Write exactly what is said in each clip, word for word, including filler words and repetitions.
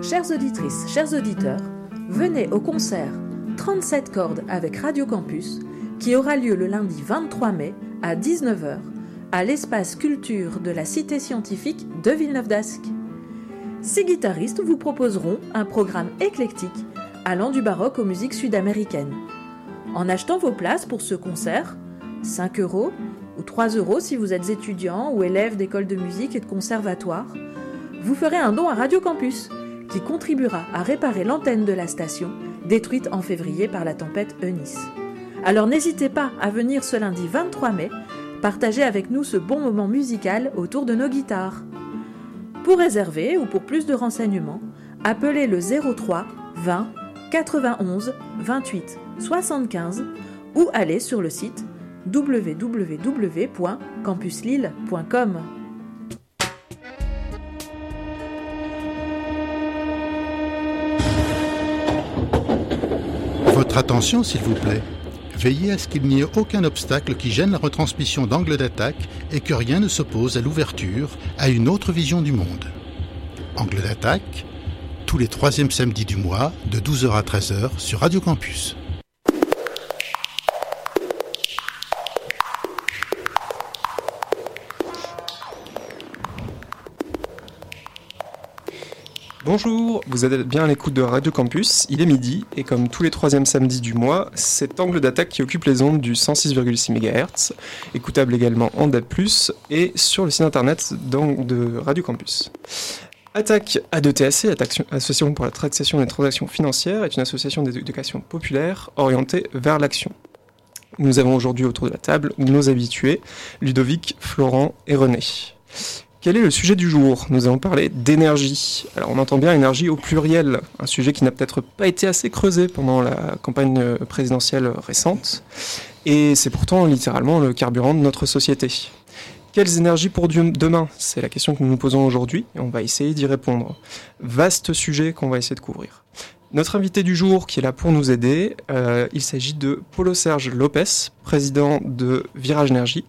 Chères auditrices, chers auditeurs, venez au concert trente-sept cordes avec Radio Campus qui aura lieu le lundi vingt-trois mai à dix-neuf heures à l'espace culture de la Cité scientifique de Villeneuve-d'Ascq. Six guitaristes vous proposeront un programme éclectique allant du baroque aux musiques sud-américaines. En achetant vos places pour ce concert, cinq euros ou trois euros si vous êtes étudiant ou élève d'école de musique et de conservatoire, vous ferez un don à Radio Campus qui contribuera à réparer l'antenne de la station détruite en février par la tempête Eunice. Alors n'hésitez pas à venir ce lundi vingt-trois mai partager avec nous ce bon moment musical autour de nos guitares. Pour réserver ou pour plus de renseignements, appelez le zéro trois vingt quatre-vingt-onze vingt-huit soixante-quinze ou allez sur le site w w w point campus lille point com. Votre attention, s'il vous plaît. Veillez à ce qu'il n'y ait aucun obstacle qui gêne la retransmission d'Angle d'attaque et que rien ne s'oppose à l'ouverture à une autre vision du monde. Angle d'attaque, tous les troisièmes samedis du mois, de douze heures à treize heures sur Radio Campus. Bonjour, vous êtes bien à l'écoute de Radio Campus, il est midi, et comme tous les troisièmes samedis du mois, c'est Angle d'attaque qui occupe les ondes du cent six virgule six mégahertz, écoutable également en D A B plus, et sur le site internet de Radio Campus. Attaque A deux T A C, Association pour la taxation des transactions financières, est une association d'éducation populaire orientée vers l'action. Nous avons aujourd'hui autour de la table nos habitués, Ludovic, Florent et René. Quel est le sujet du jour ? Nous allons parler d'énergie. Alors on entend bien énergie au pluriel, un sujet qui n'a peut-être pas été assez creusé pendant la campagne présidentielle récente, et c'est pourtant littéralement le carburant de notre société. Quelles énergies pour demain ? C'est la question que nous nous posons aujourd'hui, et on va essayer d'y répondre. Vaste sujet qu'on va essayer de couvrir. Notre invité du jour qui est là pour nous aider, euh, il s'agit de Paulo Serge Lopes, président de Virage Énergie.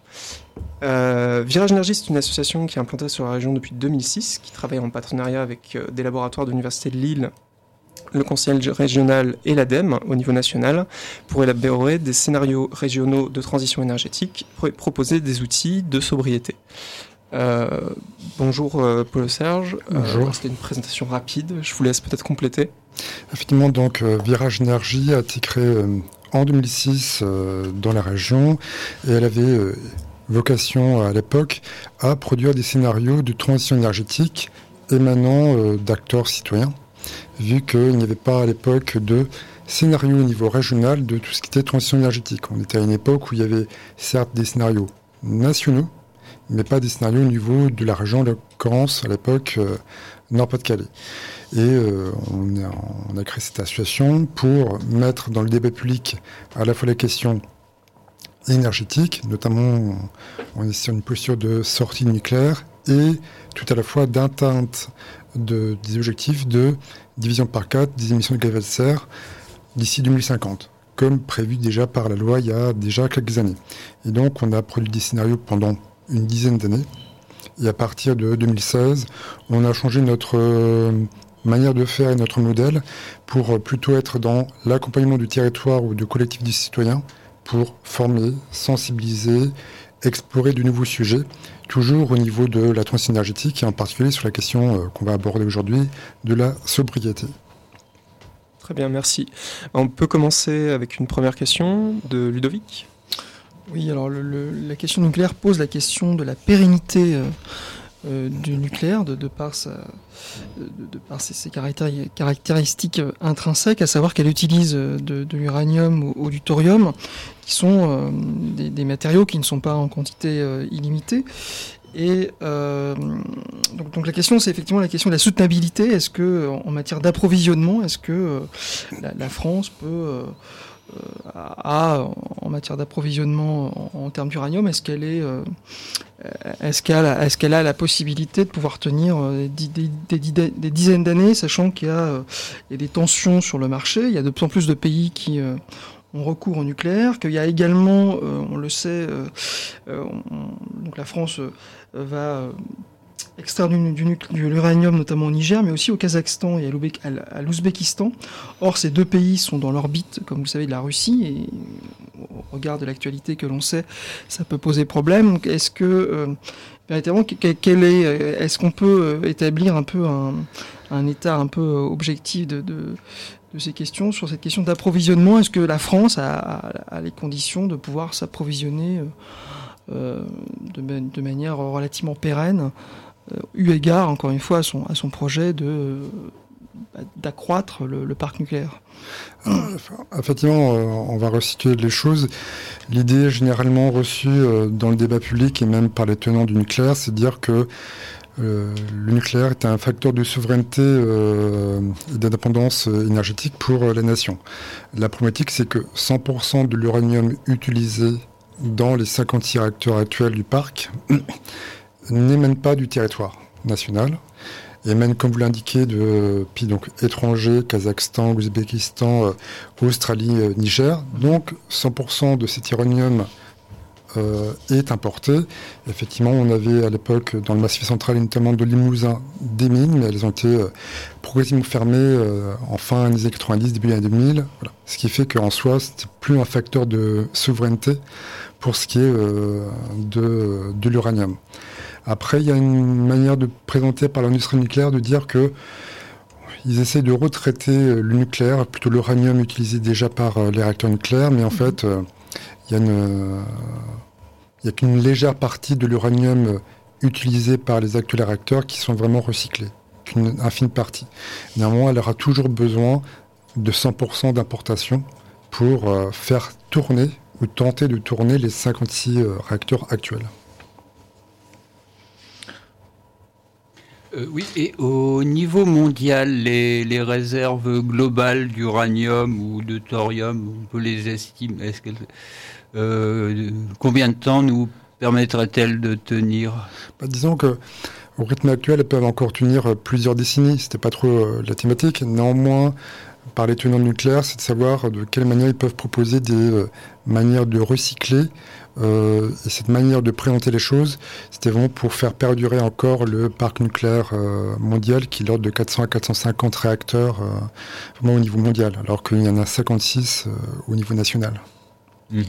Euh, Virage Énergie, c'est une association qui est implantée sur la région depuis deux mille six, qui travaille en partenariat avec euh, des laboratoires de l'Université de Lille, le Conseil régional et l'ADEME au niveau national, pour élaborer des scénarios régionaux de transition énergétique et proposer des outils de sobriété. Euh, bonjour euh, Paulo Serge. Bonjour. Euh, c'était une présentation rapide, je vous laisse peut-être compléter. Effectivement, donc euh, Virage Énergie a été créé euh, en deux mille six euh, dans la région, et elle avait euh, vocation à l'époque à produire des scénarios de transition énergétique émanant euh, d'acteurs citoyens, vu qu'il n'y avait pas à l'époque de scénario au niveau régional de tout ce qui était transition énergétique. On était à une époque où il y avait certes des scénarios nationaux, mais pas des scénarios au niveau de la région, en l'occurrence à l'époque euh, Nord-Pas-de-Calais. Et euh, on, a, on a créé cette association pour mettre dans le débat public à la fois la question énergétique, notamment on est sur une posture de sortie nucléaire, et tout à la fois d'atteinte de, des objectifs de division par quatre des émissions de gaz à effet de serre d'ici deux mille cinquante, comme prévu déjà par la loi il y a déjà quelques années. Et donc on a produit des scénarios pendant une dizaine d'années, et à partir de deux mille seize, on a changé notre euh, manière de faire et notre modèle pour plutôt être dans l'accompagnement du territoire ou de collectifs de citoyens, pour former, sensibiliser, explorer de nouveaux sujets, toujours au niveau de la transition énergétique et en particulier sur la question euh, qu'on va aborder aujourd'hui de la sobriété. Très bien, merci. On peut commencer avec une première question de Ludovic. Oui, alors le, le, la question nucléaire pose la question de la pérennité euh, euh, du nucléaire, de, de par, sa, de, de par ses, ses caractéristiques intrinsèques, à savoir qu'elle utilise de, de l'uranium ou, ou du thorium, qui sont euh, des, des matériaux qui ne sont pas en quantité euh, illimitée. Et euh, donc, donc la question, c'est effectivement la question de la soutenabilité. Est-ce que, en matière d'approvisionnement, est-ce que euh, la, la France peut euh, a en matière d'approvisionnement en, en termes d'uranium, est-ce qu'elle est, euh, est-ce qu'elle a, est-ce qu'elle a la possibilité de pouvoir tenir euh, des, des, des, des dizaines d'années, sachant qu'il y a, euh, il y a des tensions sur le marché, il y a de plus en plus de pays qui euh, ont recours au nucléaire, qu'il y a également, euh, on le sait, euh, on, donc la France euh, va euh, extraire du, du, de l'uranium, notamment au Niger, mais aussi au Kazakhstan et à l'Ouzbékistan. Or, ces deux pays sont dans l'orbite, comme vous le savez, de la Russie, et au regard de l'actualité que l'on sait, ça peut poser problème. Donc, est-ce que, euh, véritablement, quel est, est-ce qu'on peut établir un peu un, un état un peu objectif de, de, de ces questions, sur cette question d'approvisionnement? Est-ce que la France a, a, a les conditions de pouvoir s'approvisionner euh, de, de manière relativement pérenne, euh, eu égard, encore une fois, à son, à son projet de, euh, d'accroître le, le parc nucléaire? Euh, effectivement, euh, on va resituer les choses. L'idée généralement reçue euh, dans le débat public et même par les tenants du nucléaire, c'est de dire que euh, le nucléaire est un facteur de souveraineté euh, et d'indépendance énergétique pour euh, la nation. La problématique, c'est que cent pour cent de l'uranium utilisé dans les cinquante-six réacteurs actuels du parc n'émane pas du territoire national. Et même, comme vous l'indiquez, de pays donc étrangers, Kazakhstan, Ouzbékistan, euh, Australie, euh, Niger. Donc, cent pour cent de cet uranium euh, est importé. Effectivement, on avait à l'époque, dans le Massif central, et notamment de Limousin, des mines, mais elles ont été euh, progressivement fermées euh, en fin des années quatre-vingt-dix, début des années deux mille. Voilà. Ce qui fait qu'en soi, c'était plus un facteur de souveraineté pour ce qui est euh, de, de l'uranium. Après, il y a une manière de présenter par l'industrie nucléaire de dire que ils essaient de retraiter le nucléaire, plutôt l'uranium utilisé déjà par les réacteurs nucléaires, mais en mmh. fait, euh, il y a une, il y a qu'une légère partie de l'uranium utilisé par les actuels réacteurs qui sont vraiment recyclés, qu'une infime partie. Néanmoins, elle aura toujours besoin de cent pour cent d'importation pour euh, faire tourner ou tenter de tourner les cinquante-six euh, réacteurs actuels. Euh, oui, et au niveau mondial, les, les réserves globales d'uranium ou de thorium, on peut les estimer. Est-ce qu'elles, euh, combien de temps nous permettraient-elles de tenir? bah, Disons que au rythme actuel, elles peuvent encore tenir plusieurs décennies. C'était pas trop euh, la thématique. Néanmoins, par les tenants nucléaires, c'est de savoir de quelle manière ils peuvent proposer des euh, manières de recycler. Euh, et cette manière de présenter les choses, c'était vraiment pour faire perdurer encore le parc nucléaire euh, mondial qui est l'ordre de quatre cents à quatre cent cinquante réacteurs euh, vraiment au niveau mondial, alors qu'il y en a cinquante-six euh, au niveau national. Mmh.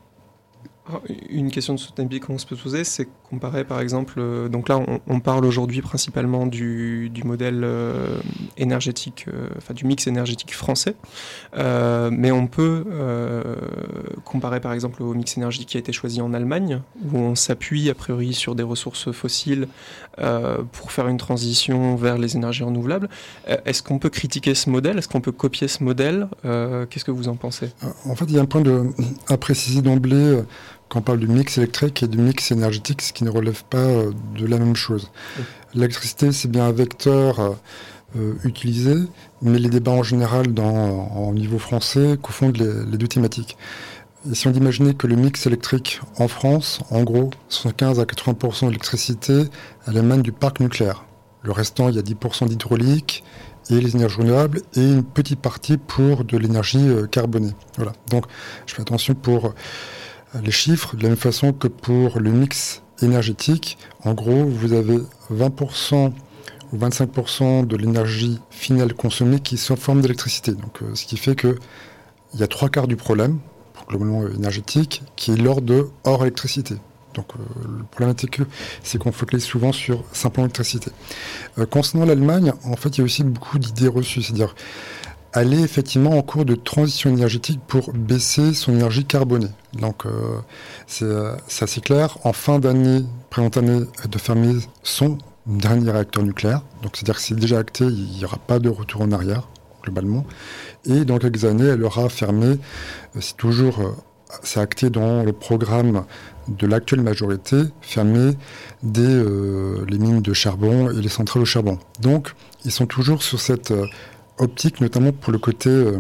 Alors, une question de soutenabilité qu'on se peut poser, c'est comparer par exemple, euh, donc là on, on parle aujourd'hui principalement du, du modèle euh, énergétique, euh, enfin du mix énergétique français, euh, mais on peut euh, comparer par exemple au mix énergétique qui a été choisi en Allemagne, où on s'appuie a priori sur des ressources fossiles euh, pour faire une transition vers les énergies renouvelables. Euh, est-ce qu'on peut critiquer ce modèle? Est-ce qu'on peut copier ce modèle? euh, Qu'est-ce que vous en pensez? En fait, il y a un point de, à préciser d'emblée quand on parle du mix électrique et du mix énergétique, ce qui ne relève pas de la même chose. Oui. L'électricité, c'est bien un vecteur euh, utilisé, mais les débats en général dans, en niveau français confondent les, les deux thématiques. Et si on imaginait que le mix électrique en France, en gros, soixante-quinze à quatre-vingts pour cent d'électricité, elle émane du parc nucléaire. Le restant, il y a dix pour cent d'hydraulique et les énergies renouvelables, et une petite partie pour de l'énergie euh, carbonée. Voilà. Donc, je fais attention pour les chiffres, de la même façon que pour le mix énergétique. En gros, vous avez vingt pour cent ou vingt-cinq pour cent de l'énergie finale consommée qui est sous forme d'électricité. Donc, euh, ce qui fait qu'il y a trois quarts du problème, globalement énergétique, qui est l'ordre de hors électricité. Donc, euh, le problème c'est que c'est qu'on focalise souvent sur simplement l'électricité. Euh, concernant l'Allemagne, en fait, il y a aussi beaucoup d'idées reçues. C'est-à-dire, elle est effectivement en cours de transition énergétique pour baisser son énergie carbonée. Donc, euh, c'est, c'est assez clair. En fin d'année, présente année, de fermer son dernier réacteur nucléaire. Donc, c'est-à-dire que c'est déjà acté, il n'y aura pas de retour en arrière, globalement. Et dans quelques années, elle aura fermé, c'est toujours, c'est acté dans le programme de l'actuelle majorité, fermer des, euh, les mines de charbon et les centrales au charbon. Donc, ils sont toujours sur cette euh, optique, notamment pour le côté euh,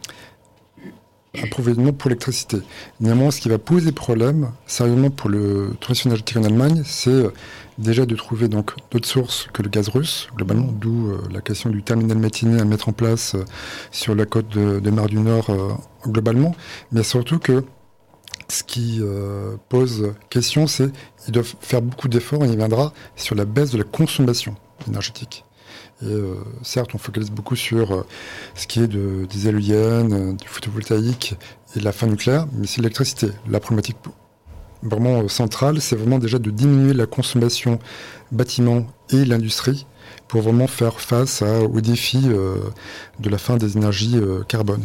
approvisionnement pour l'électricité. Néanmoins, ce qui va poser problème, sérieusement pour le transition énergétique en Allemagne, c'est euh, déjà de trouver donc d'autres sources que le gaz russe, globalement, d'où euh, la question du terminal Matinée à mettre en place euh, sur la côte de, de mer du Nord, euh, globalement, mais surtout que ce qui euh, pose question, c'est qu'ils doivent faire beaucoup d'efforts, et il viendra sur la baisse de la consommation énergétique. Et euh, certes, on focalise beaucoup sur euh, ce qui est de, des éoliennes, euh, du photovoltaïque et de la fin nucléaire, mais c'est l'électricité. La problématique vraiment euh, centrale, c'est vraiment déjà de diminuer la consommation bâtiment et l'industrie pour vraiment faire face à, aux défis euh, de la fin des énergies euh, carbone.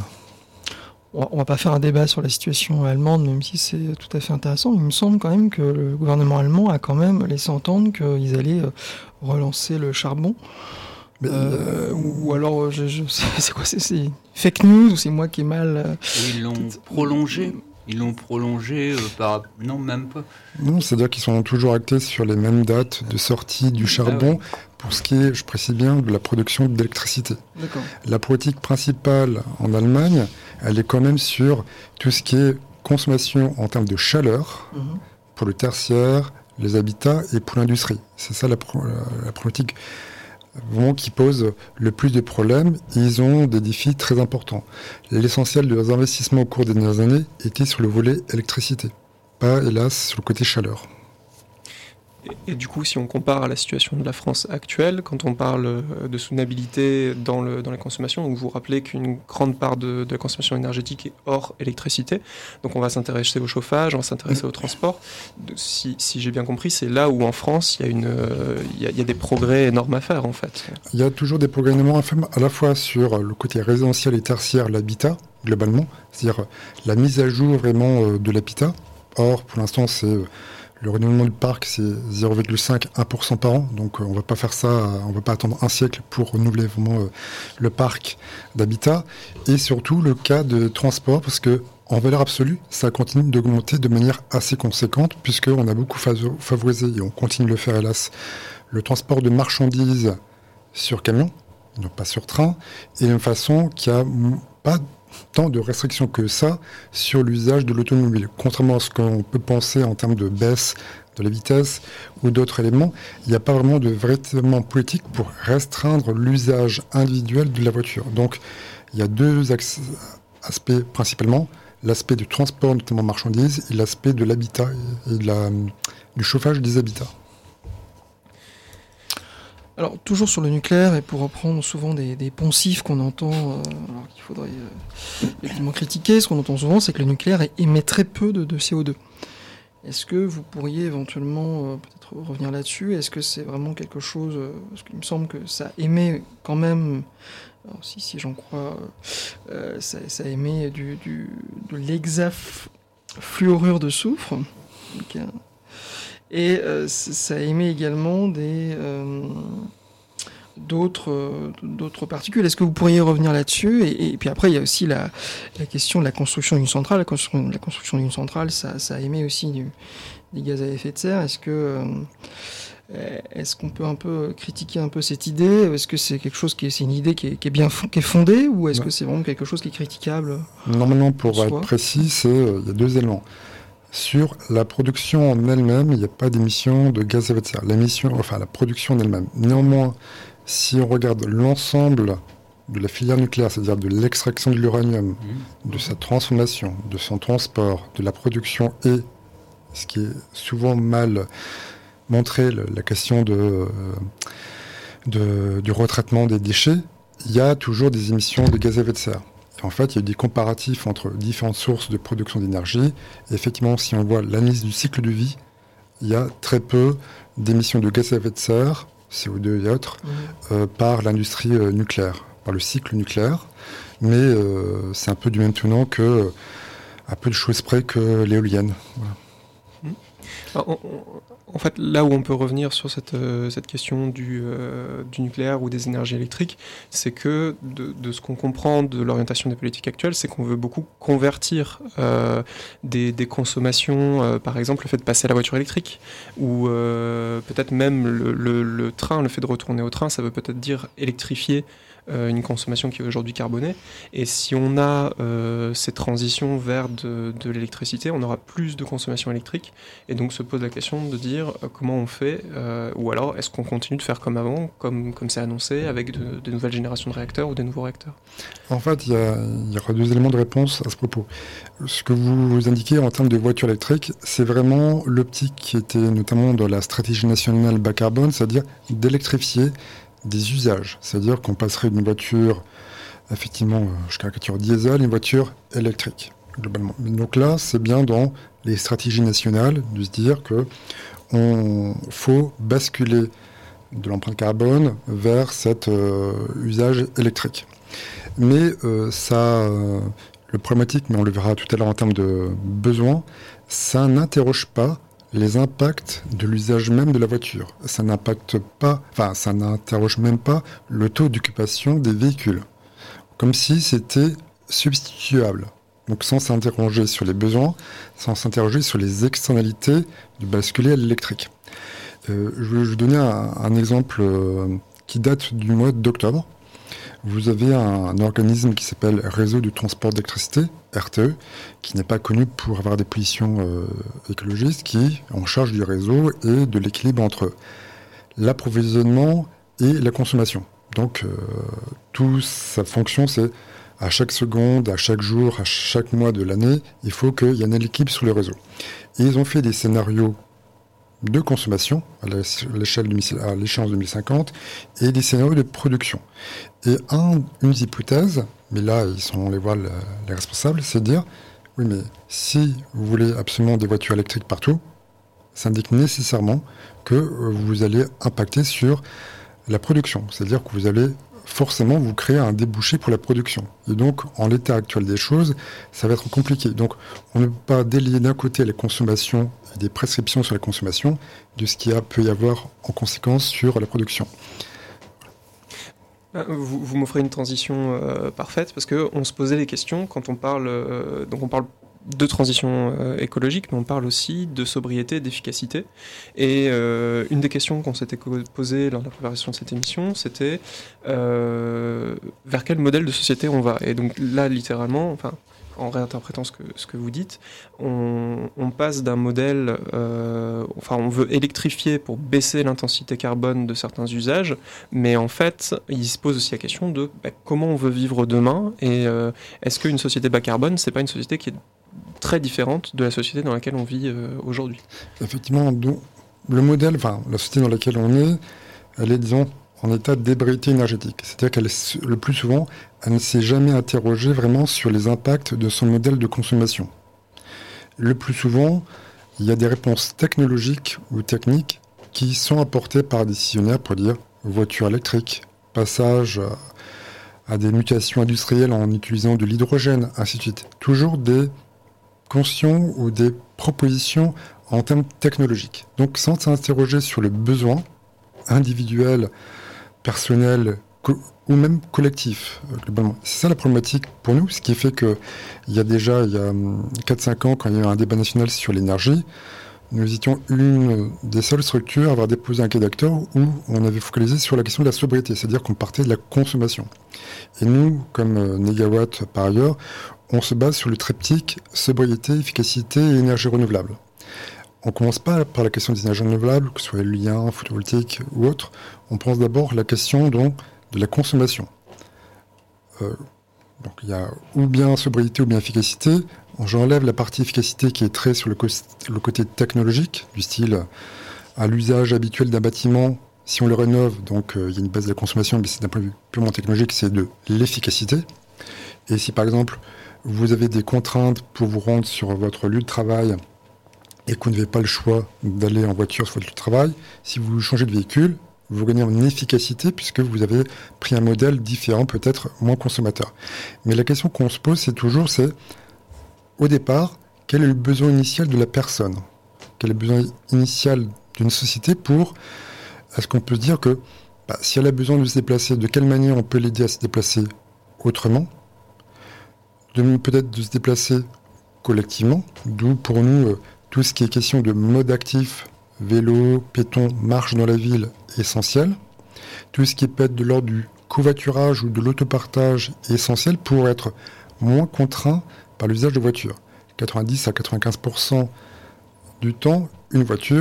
On ne va pas faire un débat sur la situation allemande, même si c'est tout à fait intéressant. Il me semble quand même que le gouvernement allemand a quand même laissé entendre qu'ils allaient relancer le charbon. Mais euh, euh, ou alors, je, je, c'est quoi, c'est, c'est fake news ou c'est moi qui ai mal... Euh, Ils l'ont prolongé Ils l'ont prolongé euh, par... Non, même pas. Non, c'est-à-dire qu'ils sont toujours actés sur les mêmes dates de sortie du charbon, ah oui. Pour ce qui est, je précise bien, de la production d'électricité. D'accord. La politique principale en Allemagne, elle est quand même sur tout ce qui est consommation en termes de chaleur, mmh. pour le tertiaire, les habitats et pour l'industrie. C'est ça la, la, la politique vraiment qui pose le plus de problèmes. Ils ont des défis très importants. L'essentiel de leurs investissements au cours des dernières années était sur le volet électricité, pas hélas sur le côté chaleur. Et, et du coup, si on compare à la situation de la France actuelle, quand on parle de soutenabilité dans, le, dans la consommation, donc vous vous rappelez qu'une grande part de, de la consommation énergétique est hors électricité, donc on va s'intéresser au chauffage, on va s'intéresser au transport. De, si, si j'ai bien compris, c'est là où en France, il y a, une, euh, il y a, il y a des progrès énormes à faire en fait. Il y a toujours des progrès énormes à faire, à la fois sur le côté résidentiel et tertiaire, l'habitat, globalement, c'est-à-dire la mise à jour vraiment de l'habitat. Or, pour l'instant, c'est... Le renouvellement du parc, c'est zéro virgule cinq à un pour cent par an, donc euh, on ne va pas faire ça, euh, on ne va pas attendre un siècle pour renouveler vraiment euh, le parc d'habitat. Et surtout le cas de transport, parce que en valeur absolue, ça continue d'augmenter de manière assez conséquente, puisqu'on a beaucoup favorisé, et on continue de le faire hélas, le transport de marchandises sur camion, donc pas sur train, et d'une façon qui a pas tant de restrictions que ça sur l'usage de l'automobile. Contrairement à ce qu'on peut penser en termes de baisse de la vitesse ou d'autres éléments, il n'y a pas vraiment de véritablement politique pour restreindre l'usage individuel de la voiture. Donc il y a deux axes, aspects principalement, l'aspect du transport, notamment marchandises, et l'aspect de l'habitat et de la, du chauffage des habitats. Alors, toujours sur le nucléaire, et pour reprendre souvent des, des poncifs qu'on entend, euh, alors qu'il faudrait euh, évidemment critiquer, ce qu'on entend souvent, c'est que le nucléaire émet très peu de, de C O deux. Est-ce que vous pourriez éventuellement euh, peut-être revenir là-dessus ? Est-ce que c'est vraiment quelque chose... Euh, parce qu'il me semble que ça émet quand même... Alors, si, si j'en crois, euh, ça, ça émet du, du, de l'hexafluorure de soufre. Donc, et euh, ça émet également des, euh, d'autres, euh, d'autres particules. Est-ce que vous pourriez revenir là-dessus ? et, et puis après, il y a aussi la, la question de la construction d'une centrale. La construction, la construction d'une centrale, ça, ça émet aussi du, des gaz à effet de serre. Est-ce que, euh, est-ce qu'on peut un peu critiquer un peu cette idée ? Est-ce que c'est quelque chose qui est, c'est une idée qui est, qui est bien qui est fondée, ou est-ce ouais. que c'est vraiment quelque chose qui est critiquable ? Normalement, pour être précis, c'est, euh, il y a deux éléments. Sur la production en elle-même, il n'y a pas d'émission de gaz à effet de serre. L'émission, enfin la production en elle-même. Néanmoins, si on regarde l'ensemble de la filière nucléaire, c'est-à-dire de l'extraction de l'uranium, mmh. de sa transformation, de son transport, de la production et, ce qui est souvent mal montré, la question de, de, du retraitement des déchets, il y a toujours des émissions de gaz à effet de serre. En fait, il y a eu des comparatifs entre différentes sources de production d'énergie. Et effectivement, si on voit l'analyse du cycle de vie, il y a très peu d'émissions de gaz à effet de serre, C O deux et autres, mmh. euh, par l'industrie euh, nucléaire, par le cycle nucléaire. Mais euh, c'est un peu du même tenant que, à peu de choses près que l'éolienne. Voilà. Mmh. Alors, on, on... En fait, là où on peut revenir sur cette, euh, cette question du, euh, du nucléaire ou des énergies électriques, c'est que de, de ce qu'on comprend de l'orientation des politiques actuelles, c'est qu'on veut beaucoup convertir euh, des, des consommations, euh, par exemple le fait de passer à la voiture électrique, ou euh, peut-être même le, le, le train, le fait de retourner au train, ça veut peut-être dire électrifier Euh, une consommation qui est aujourd'hui carbonée. Et si on a euh, ces transitions vers de, de l'électricité, on aura plus de consommation électrique. Et donc se pose la question de dire dire euh, comment on fait, euh, ou alors est-ce qu'on continue de faire comme avant, comme, comme c'est annoncé, avec de, de nouvelles générations de réacteurs ou des nouveaux réacteurs? En fait, il y, a, il y aura deux éléments de réponse à ce propos. Ce que vous, vous indiquez en termes de voitures électriques, c'est vraiment l'optique qui était notamment dans la stratégie nationale bas carbone, c'est-à-dire d'électrifier des usages. C'est-à-dire qu'on passerait d'une voiture, effectivement, je caricature diesel, à une voiture électrique, globalement. Donc là, c'est bien dans les stratégies nationales de se dire que on faut basculer de l'empreinte carbone vers cet euh, usage électrique. Mais euh, ça, euh, le problématique, mais on le verra tout à l'heure en termes de besoins, ça n'interroge pas les impacts de l'usage même de la voiture. Ça n'impacte pas, enfin, ça n'interroge même pas le taux d'occupation des véhicules, comme si c'était substituable. Donc sans s'interroger sur les besoins, sans s'interroger sur les externalités du basculer à l'électrique. Euh, je vais vous donner un, un exemple euh, qui date du mois d'octobre. Vous avez un, un organisme qui s'appelle Réseau du transport d'électricité, R T E, qui n'est pas connu pour avoir des positions euh, écologistes, qui est en charge du réseau et de l'équilibre entre l'approvisionnement et la consommation. Donc, euh, toute sa fonction, c'est à chaque seconde, à chaque jour, à chaque mois de l'année, il faut qu'il y ait un équilibre sur le réseau. Et ils ont fait des scénarios de consommation à l'échelle à l'échéance deux mille cinquante et des scénarios de production. Et un, une hypothèse, mais là ils sont, on les voit le, les responsables, c'est de dire oui mais si vous voulez absolument des voitures électriques partout, ça indique nécessairement que vous allez impacter sur la production, c'est-à-dire que vous allez forcément vous créez un débouché pour la production. Et donc, en l'état actuel des choses, ça va être compliqué. Donc, on ne peut pas délier d'un côté la consommation et des prescriptions sur la consommation de ce qu'il y a, peut y avoir en conséquence sur la production. Vous, vous m'offrez une transition euh, parfaite parce qu'on se posait les questions quand on parle, euh, donc on parle de transition euh, écologique, mais on parle aussi de sobriété, d'efficacité. Et euh, une des questions qu'on s'était posées lors de la préparation de cette émission, c'était euh, vers quel modèle de société on va. Et donc là, littéralement, enfin, en réinterprétant ce que, ce que vous dites, on, on passe d'un modèle, euh, enfin, on veut électrifier pour baisser l'intensité carbone de certains usages, mais en fait, il se pose aussi la question de bah, comment on veut vivre demain, et euh, est-ce qu'une société bas carbone, c'est pas une société qui est très différente de la société dans laquelle on vit euh, aujourd'hui. Effectivement, le modèle, enfin, la société dans laquelle on est, elle est, disons, en état d'ébriété énergétique. C'est-à-dire qu'elle est, le plus souvent, elle ne s'est jamais interrogée vraiment sur les impacts de son modèle de consommation. Le plus souvent, il y a des réponses technologiques ou techniques qui sont apportées par des décisionnaires pour dire voiture électrique, passage à, à des mutations industrielles en utilisant de l'hydrogène, ainsi de suite. Toujours des conscients ou des propositions en termes technologiques. Donc sans s'interroger sur le besoin individuel, personnel co- ou même collectif, euh, globalement. C'est ça la problématique pour nous, ce qui fait qu'il y a déjà, il y a quatre cinq ans, quand il y a eu un débat national sur l'énergie, nous étions une des seules structures à avoir déposé un quai d'acteurs où on avait focalisé sur la question de la sobriété, c'est-à-dire qu'on partait de la consommation. Et nous, comme euh, Negawatt par ailleurs, on se base sur le triptyque sobriété, efficacité et énergie renouvelable. On ne commence pas par la question des énergies renouvelables, que ce soit l'éolien, photovoltaïque ou autre. On pense d'abord la question donc, de la consommation. Euh, donc il y a ou bien sobriété ou bien efficacité. J'enlève la partie efficacité qui est très sur le, co- le côté technologique, du style à l'usage habituel d'un bâtiment. Si on le rénove, donc euh, il y a une baisse de la consommation, mais c'est d'un point de vue purement technologique, c'est de l'efficacité. Et si par exemple vous avez des contraintes pour vous rendre sur votre lieu de travail et que vous n'avez pas le choix d'aller en voiture sur votre lieu de travail, si vous changez de véhicule, vous gagnez en efficacité puisque vous avez pris un modèle différent, peut-être moins consommateur. Mais la question qu'on se pose, c'est toujours, c'est, au départ, quel est le besoin initial de la personne ? Quel est le besoin initial d'une société pour... Est-ce qu'on peut se dire que bah, si elle a besoin de se déplacer, de quelle manière on peut l'aider à se déplacer autrement ? De, peut-être de se déplacer collectivement, d'où pour nous euh, tout ce qui est question de mode actif, vélo, péton, marche dans la ville, essentiel. Tout ce qui peut être de l'ordre du covoiturage ou de l'autopartage est essentiel pour être moins contraint par l'usage de voitures. quatre-vingt-dix à quatre-vingt-quinze pour cent du temps, une voiture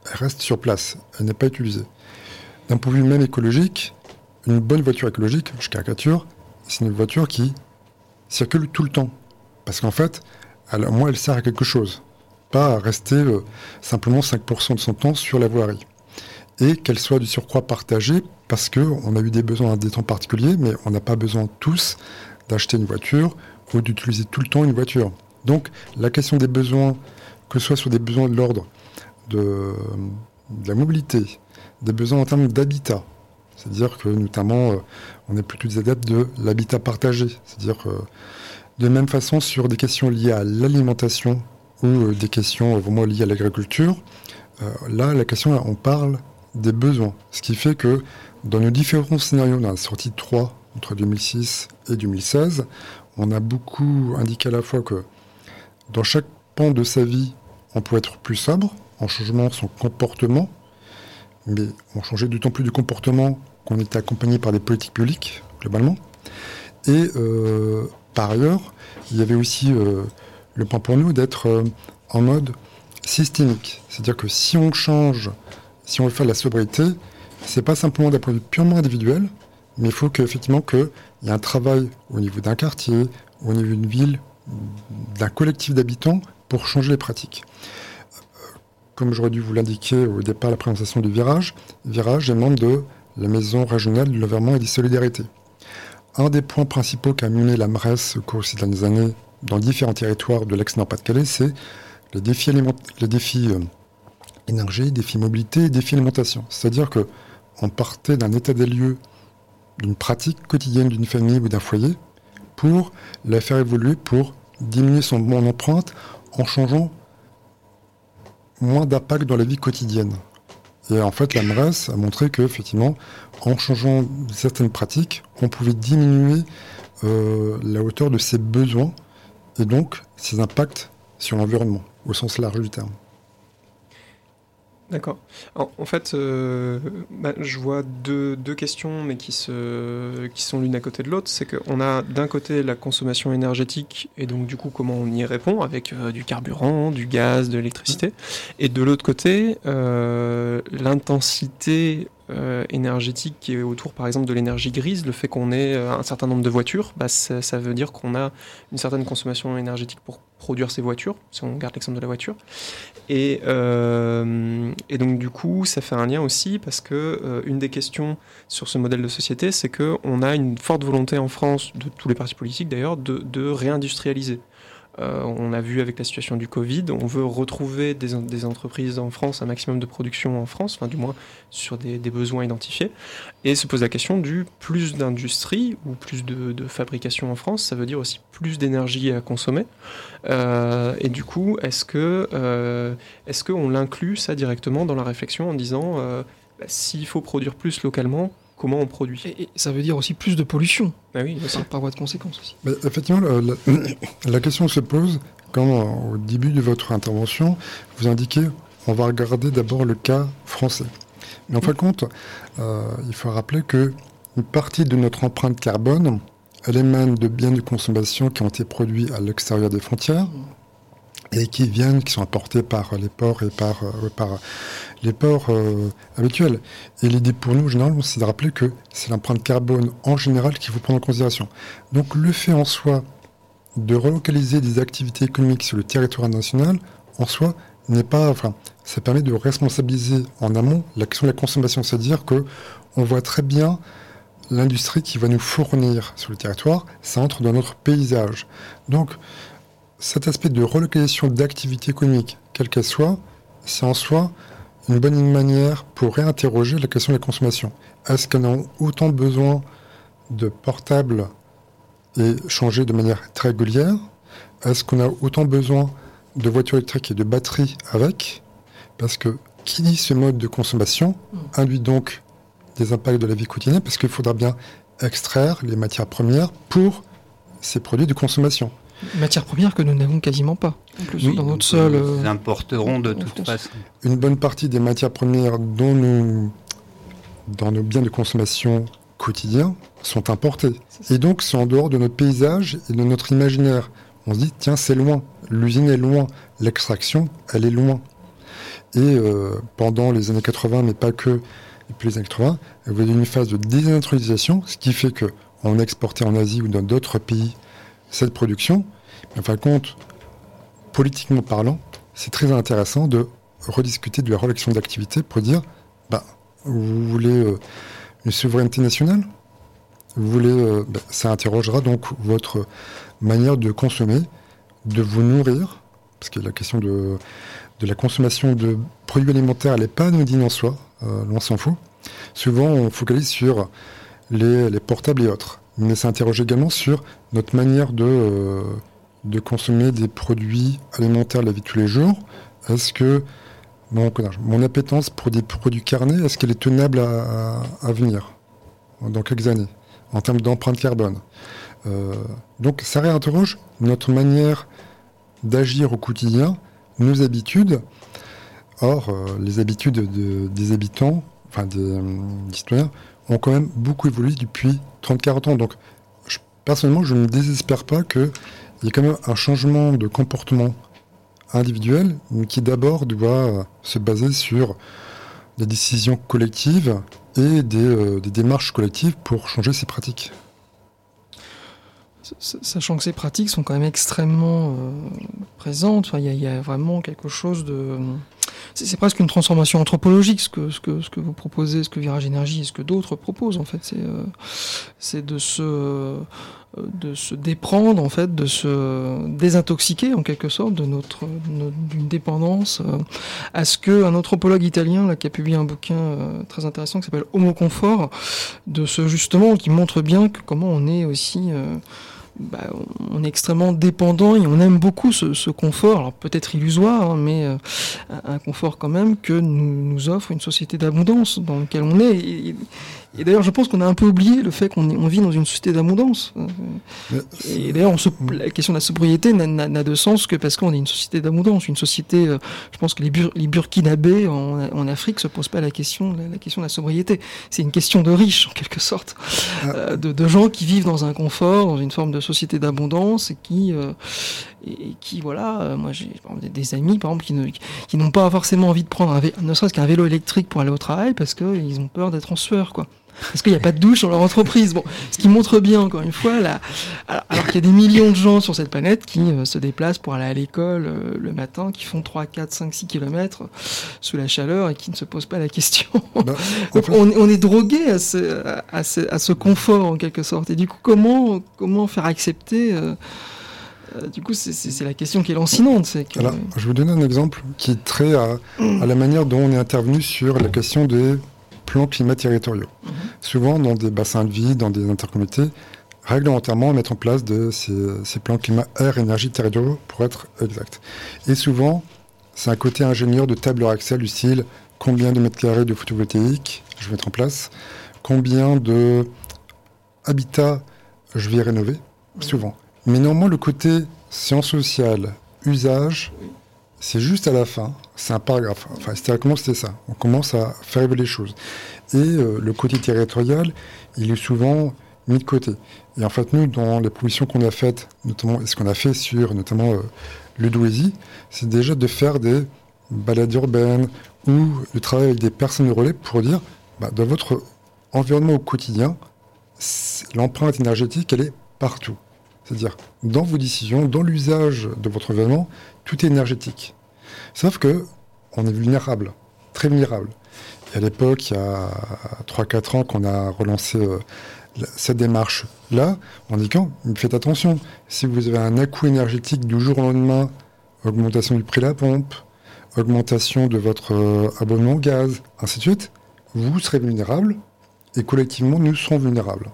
elle reste sur place, elle n'est pas utilisée. D'un point de vue même écologique, une bonne voiture écologique, je caricature, c'est une voiture qui circule tout le temps. Parce qu'en fait, elle, au moins elle sert à quelque chose, pas à rester euh, simplement cinq pour cent de son temps sur la voirie. Et qu'elle soit du surcroît partagée, parce qu'on a eu des besoins à des temps particuliers, mais on n'a pas besoin tous d'acheter une voiture ou d'utiliser tout le temps une voiture. Donc la question des besoins, que ce soit sur des besoins de l'ordre de, de la mobilité, des besoins en termes d'habitat, c'est-à-dire que notamment euh, on est plutôt des adeptes de l'habitat partagé, c'est-à-dire euh, de même façon sur des questions liées à l'alimentation ou euh, des questions euh, vraiment liées à l'agriculture, euh, là la question, on parle des besoins, ce qui fait que dans nos différents scénarios, dans la sortie trois entre deux mille six et deux mille seize, on a beaucoup indiqué à la fois que dans chaque pan de sa vie, on peut être plus sobre en changeant son comportement, mais on changeait d'autant plus de comportement qu'on était accompagné par des politiques publiques, globalement. Et euh, par ailleurs, il y avait aussi euh, le point pour nous d'être euh, en mode systémique. C'est-à-dire que si on change, si on veut faire de la sobriété, c'est pas simplement d'un point de vue purement individuel, mais il faut qu'effectivement qu'il y ait un travail au niveau d'un quartier, au niveau d'une ville, d'un collectif d'habitants pour changer les pratiques. Comme j'aurais dû vous l'indiquer au départ de la présentation du Virage, Virage est membre de la Maison régionale du Logement et des Solidarités. Un des points principaux qu'a mené la M R E S au cours de ces dernières années dans différents territoires de l'ex-Nord-Pas-de-Calais, c'est les défis, aliment- les défis euh, énergie, les défis mobilité et les défis alimentation. C'est-à-dire qu'on partait d'un état des lieux, d'une pratique quotidienne d'une famille ou d'un foyer, pour la faire évoluer, pour diminuer son mon empreinte en changeant moins d'impact dans la vie quotidienne. Et en fait, la M R E S a montré qu'effectivement, en changeant certaines pratiques, on pouvait diminuer euh, la hauteur de ses besoins et donc ses impacts sur l'environnement, au sens large du terme. D'accord. En, en fait, euh, bah, je vois deux, deux questions, mais qui, se, qui sont l'une à côté de l'autre. C'est qu'on a d'un côté la consommation énergétique, et donc du coup comment on y répond, avec euh, du carburant, du gaz, de l'électricité. Et de l'autre côté, euh, l'intensité euh, énergétique qui est autour, par exemple, de l'énergie grise, le fait qu'on ait euh, un certain nombre de voitures, bah, ça, ça veut dire qu'on a une certaine consommation énergétique pour produire ces voitures, si on garde l'exemple de la voiture. Et, euh, et donc du coup, ça fait un lien aussi parce que euh, une des questions sur ce modèle de société, c'est qu'on a une forte volonté en France, de tous les partis politiques d'ailleurs, de, de réindustrialiser. Euh, on a vu avec la situation du Covid, on veut retrouver des, des entreprises en France, un maximum de production en France, enfin du moins sur des, des besoins identifiés. Et se pose la question du plus d'industrie ou plus de, de fabrication en France, ça veut dire aussi plus d'énergie à consommer. Euh, et du coup, est-ce que euh, est-ce qu'on l'inclut ça directement dans la réflexion en disant euh, bah, s'il faut produire plus localement, comment on produit. Et, et ça veut dire aussi plus de pollution, ah oui, par, par voie de conséquence aussi. Mais effectivement, la, la, la question se pose quand, au début de votre intervention, vous indiquez on va regarder d'abord le cas français. Mais en fin de compte, euh, il faut rappeler qu'une partie de notre empreinte carbone, elle émane de biens de consommation qui ont été produits à l'extérieur des frontières et qui viennent, qui sont apportés par les ports et par, euh, par les ports euh, habituels. Et l'idée pour nous, généralement, c'est de rappeler que c'est l'empreinte carbone en général qu'il faut prendre en considération. Donc le fait en soi de relocaliser des activités économiques sur le territoire national, en soi, n'est pas... Enfin, ça permet de responsabiliser en amont la question de la consommation. C'est-à-dire que on voit très bien l'industrie qui va nous fournir sur le territoire, ça entre dans notre paysage. Donc, cet aspect de relocalisation d'activités économiques, quelle qu'elle soit, c'est en soi une bonne manière pour réinterroger la question de la consommation. Est-ce qu'on a autant besoin de portables et changer de manière très régulière ? Est-ce qu'on a autant besoin de voitures électriques et de batteries avec ? Parce que qui dit ce mode de consommation induit donc des impacts de la vie quotidienne, parce qu'il faudra bien extraire les matières premières pour ces produits de consommation. Matières premières que nous n'avons quasiment pas. En plus, oui, dans notre sol. Nous euh, importerons de toute France. façon. Une bonne partie des matières premières dont nous, dans nos biens de consommation quotidiens sont importées. Et donc, c'est en dehors de notre paysage et de notre imaginaire. On se dit, tiens, c'est loin. L'usine est loin. L'extraction, elle est loin. Et euh, pendant les années quatre-vingts, mais pas que, depuis les années quatre-vingts, vous avez une phase de désindustrialisation, ce qui fait qu'on exportait en Asie ou dans d'autres pays cette production. Mais en fin de compte, politiquement parlant, c'est très intéressant de rediscuter de la relation d'activité pour dire, bah, vous voulez euh, une souveraineté nationale ? Vous voulez, euh, bah, ça interrogera donc votre manière de consommer, de vous nourrir, parce que la question de, de la consommation de produits alimentaires, elle n'est pas anodine en soi, euh, on s'en fout. Souvent, on focalise sur les, les portables et autres, mais ça interroge également sur notre manière de, euh, de consommer des produits alimentaires de la vie de tous les jours. Est-ce que mon, mon appétence pour des produits carnés, est-ce qu'elle est tenable à, à, à venir dans quelques années, en termes d'empreinte carbone ? euh, Donc ça réinterroge notre manière d'agir au quotidien, nos habitudes. Or, euh, les habitudes de, des habitants, enfin des, euh, des citoyens, ont quand même beaucoup évolué depuis trente à quarante ans. Donc, je, personnellement, je ne désespère pas qu'il y ait quand même un changement de comportement individuel, mais qui d'abord doit se baser sur des décisions collectives et des, euh, des démarches collectives pour changer ces pratiques. Sachant que ces pratiques sont quand même extrêmement euh, présentes, il y, y a vraiment quelque chose de... C'est, c'est presque une transformation anthropologique, ce que, ce, que, ce que vous proposez, ce que Virage Énergie et ce que d'autres proposent, en fait. C'est, euh, c'est de se... Euh, de se déprendre, en fait, de se désintoxiquer, en quelque sorte, de notre, de notre d'une dépendance, euh, à ce qu'un anthropologue italien, là, qui a publié un bouquin euh, très intéressant qui s'appelle Homo Confort, de ce, justement, qui montre bien que comment on est aussi... Euh, Bah, on est extrêmement dépendant et on aime beaucoup ce, ce confort, alors peut-être illusoire, hein, mais euh, un confort quand même que nous, nous offre une société d'abondance dans laquelle on est. Et, et d'ailleurs, je pense qu'on a un peu oublié le fait qu'on est, on vit dans une société d'abondance. Et d'ailleurs, on se, la question de la sobriété n'a, n'a, n'a de sens que parce qu'on est une société d'abondance, une société. Euh, je pense que les, bur, les burkinabés en, en Afrique se posent pas la question, la, la question de la sobriété. C'est une question de riches en quelque sorte, euh, de, de gens qui vivent dans un confort, dans une forme de société d'abondance et qui, euh, et, et qui voilà, euh, moi j'ai par exemple, des amis par exemple qui, ne, qui n'ont pas forcément envie de prendre un vé- ne serait-ce qu'un vélo électrique pour aller au travail parce qu'ils ont peur d'être en sueur, quoi. Parce qu'il n'y a pas de douche dans leur entreprise. Bon, ce qui montre bien, encore une fois, là, alors, alors qu'il y a des millions de gens sur cette planète qui euh, se déplacent pour aller à l'école euh, le matin, qui font trois, quatre, cinq, six kilomètres sous la chaleur et qui ne se posent pas la question. Bah, Donc, on, on est drogué à ce, à, ce, à ce confort, en quelque sorte. Et du coup, comment, comment faire accepter euh, euh, du coup, c'est, c'est, c'est la question qui est lancinante. C'est que... Alors, je vais vous donner un exemple qui est trait à, à la manière dont on est intervenu sur la question des plans climat territoriaux. Mmh. Souvent, dans des bassins de vie, dans des intercommunautés, réglementairement, on met en place de ces, ces plans climat, air, énergie territoriaux, pour être exact. Et souvent, c'est un côté ingénieur de tableur Excel du style combien de mètres carrés de photovoltaïque je vais mettre en place, combien de habitats je vais rénover, mmh. souvent. Mais néanmoins, le côté sciences sociales, usage, c'est juste à la fin, c'est un paragraphe. Enfin, historiquement, c'était ça. On commence à faire évoluer les choses. Et euh, le côté territorial, il est souvent mis de côté. Et en fait, nous, dans les propositions qu'on a faites, notamment, et ce qu'on a fait sur notamment euh, le Douaisis, c'est déjà de faire des balades urbaines ou de travailler avec des personnes de relais pour dire, bah, dans votre environnement au quotidien, l'empreinte énergétique, elle est partout. C'est-à-dire, dans vos décisions, dans l'usage de votre environnement, tout est énergétique. Sauf que on est vulnérable, très vulnérable. Et à l'époque, il y a trois quatre ans, qu'on a relancé euh, cette démarche-là, en indiquant, faites attention, si vous avez un à-coup énergétique du jour au lendemain, augmentation du prix de la pompe, augmentation de votre euh, abonnement au gaz, ainsi de suite, vous serez vulnérable, et collectivement, nous serons vulnérables.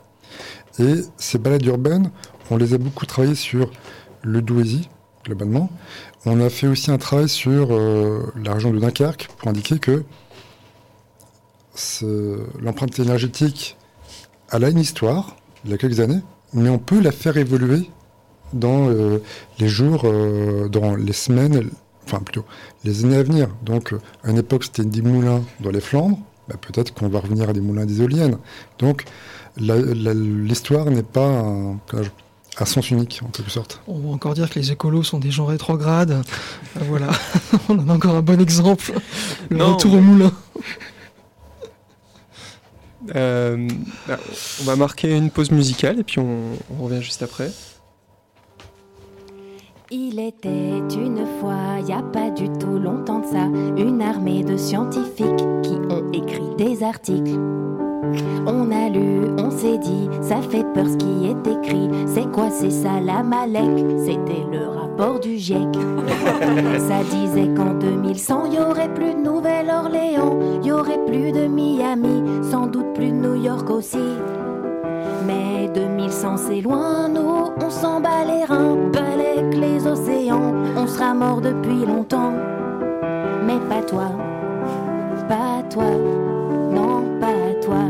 Et ces balades urbaines, on les a beaucoup travaillées sur le Douaisis, globalement. On a fait aussi un travail sur euh, la région de Dunkerque pour indiquer que l'empreinte énergétique, elle a une histoire, il y a quelques années, mais on peut la faire évoluer dans euh, les jours, euh, dans les semaines, enfin plutôt les années à venir. Donc à une époque c'était des moulins dans les Flandres, bah, peut-être qu'on va revenir à des moulins d'éoliennes. Donc la, la, l'histoire n'est pas un, à sens unique, en quelque sorte. On va encore dire que les écolos sont des gens rétrogrades. Euh, voilà, on en a encore un bon exemple. Le Non, retour mais... au moulin. Euh, bah, on va marquer une pause musicale et puis on, on revient juste après. Il était une fois, y a pas du tout longtemps de ça, une armée de scientifiques qui ont écrit des articles. On a lu, on s'est dit, ça fait peur ce qui est écrit. C'est quoi, c'est ça la Malek? C'était le rapport du GIEC. Ça disait qu'en deux mille cent, y aurait plus de Nouvelle-Orléans, y aurait plus de Miami, sans doute plus de New York aussi. Mais deux mille cent c'est loin, nous on s'en bat les reins, balèque les océans, on sera mort depuis longtemps. Mais pas toi, pas toi, non pas toi.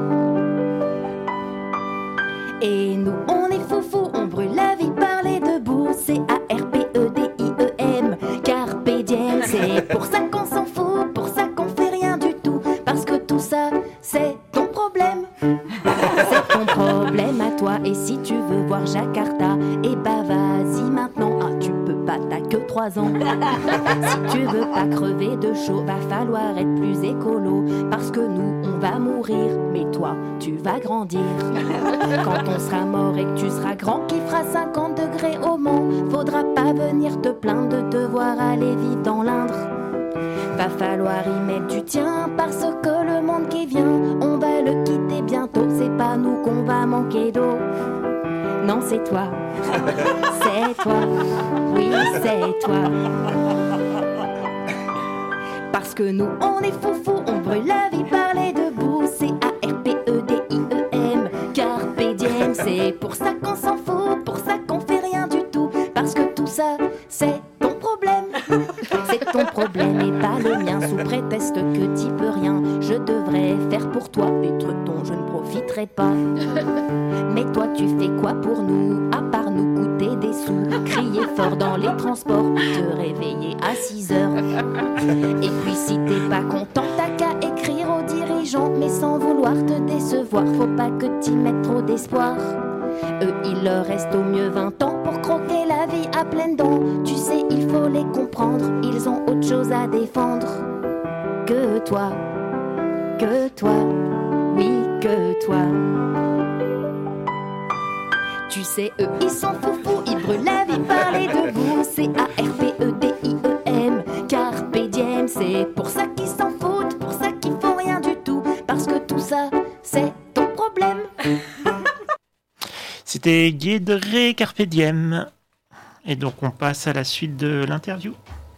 Et nous on est foufou, on brûle la vie par les deux bouts, c'est A R P E D I E M, Carpe Diem, c'est pour ça qu'on s'en fout, pour ça qu'on fait rien du tout, parce que tout ça c'est ton problème. C'est ton problème à toi. Et si tu veux voir Jakarta, eh bah vas-y maintenant. Ah, tu peux pas, t'as que trois ans. Si tu veux pas crever de chaud, va falloir être plus écolo. Parce que nous, on va mourir, mais toi, tu vas grandir. Quand on sera mort et que tu seras grand, qu'il fera cinquante degrés au Mans, faudra pas venir te plaindre de devoir aller vivre dans l'Indre. Va falloir y mettre du tien, parce que le monde qui vient, on va le quitter bientôt. C'est pas nous qu'on va manquer d'eau. Non, c'est toi. C'est toi. Oui, c'est toi. Parce que nous, on est foufou, on brûle la vie par les deux bouts. C'est A R P E D I E M, Carpe Diem. C'est pour ça qu'on s'en fout, pour ça qu'on fait rien du tout. Parce que tout ça, c'est ton problème. C'est ton problème et pas le mien. Sous prétexte que t'y peux rien, je devrais faire pour toi des trucs dont je ne profiterai pas. Mais toi tu fais quoi pour nous, à part nous coûter des sous, crier fort dans les transports, te réveiller à six heures. Et puis si t'es pas content, t'as qu'à écrire aux dirigeants, mais sans vouloir te décevoir, faut pas que t'y mettes trop d'espoir. Eux, il leur reste au mieux vingt ans pour croquer la vie à pleines dents. Tu sais, il faut les comprendre, ils ont autre chose à défendre. Que toi, que toi, oui, que toi. Tu sais, eux, ils sont foufous, ils brûlent la vie par les deux bouts. C'est A R P E D I E M, Carpe Diem. C'est pour ça qu'ils s'en foutent, pour ça qu'ils font rien du tout. Parce que tout ça, c'est ton problème. C'était Guédré Carpe Diem. Et donc on passe à la suite de l'interview.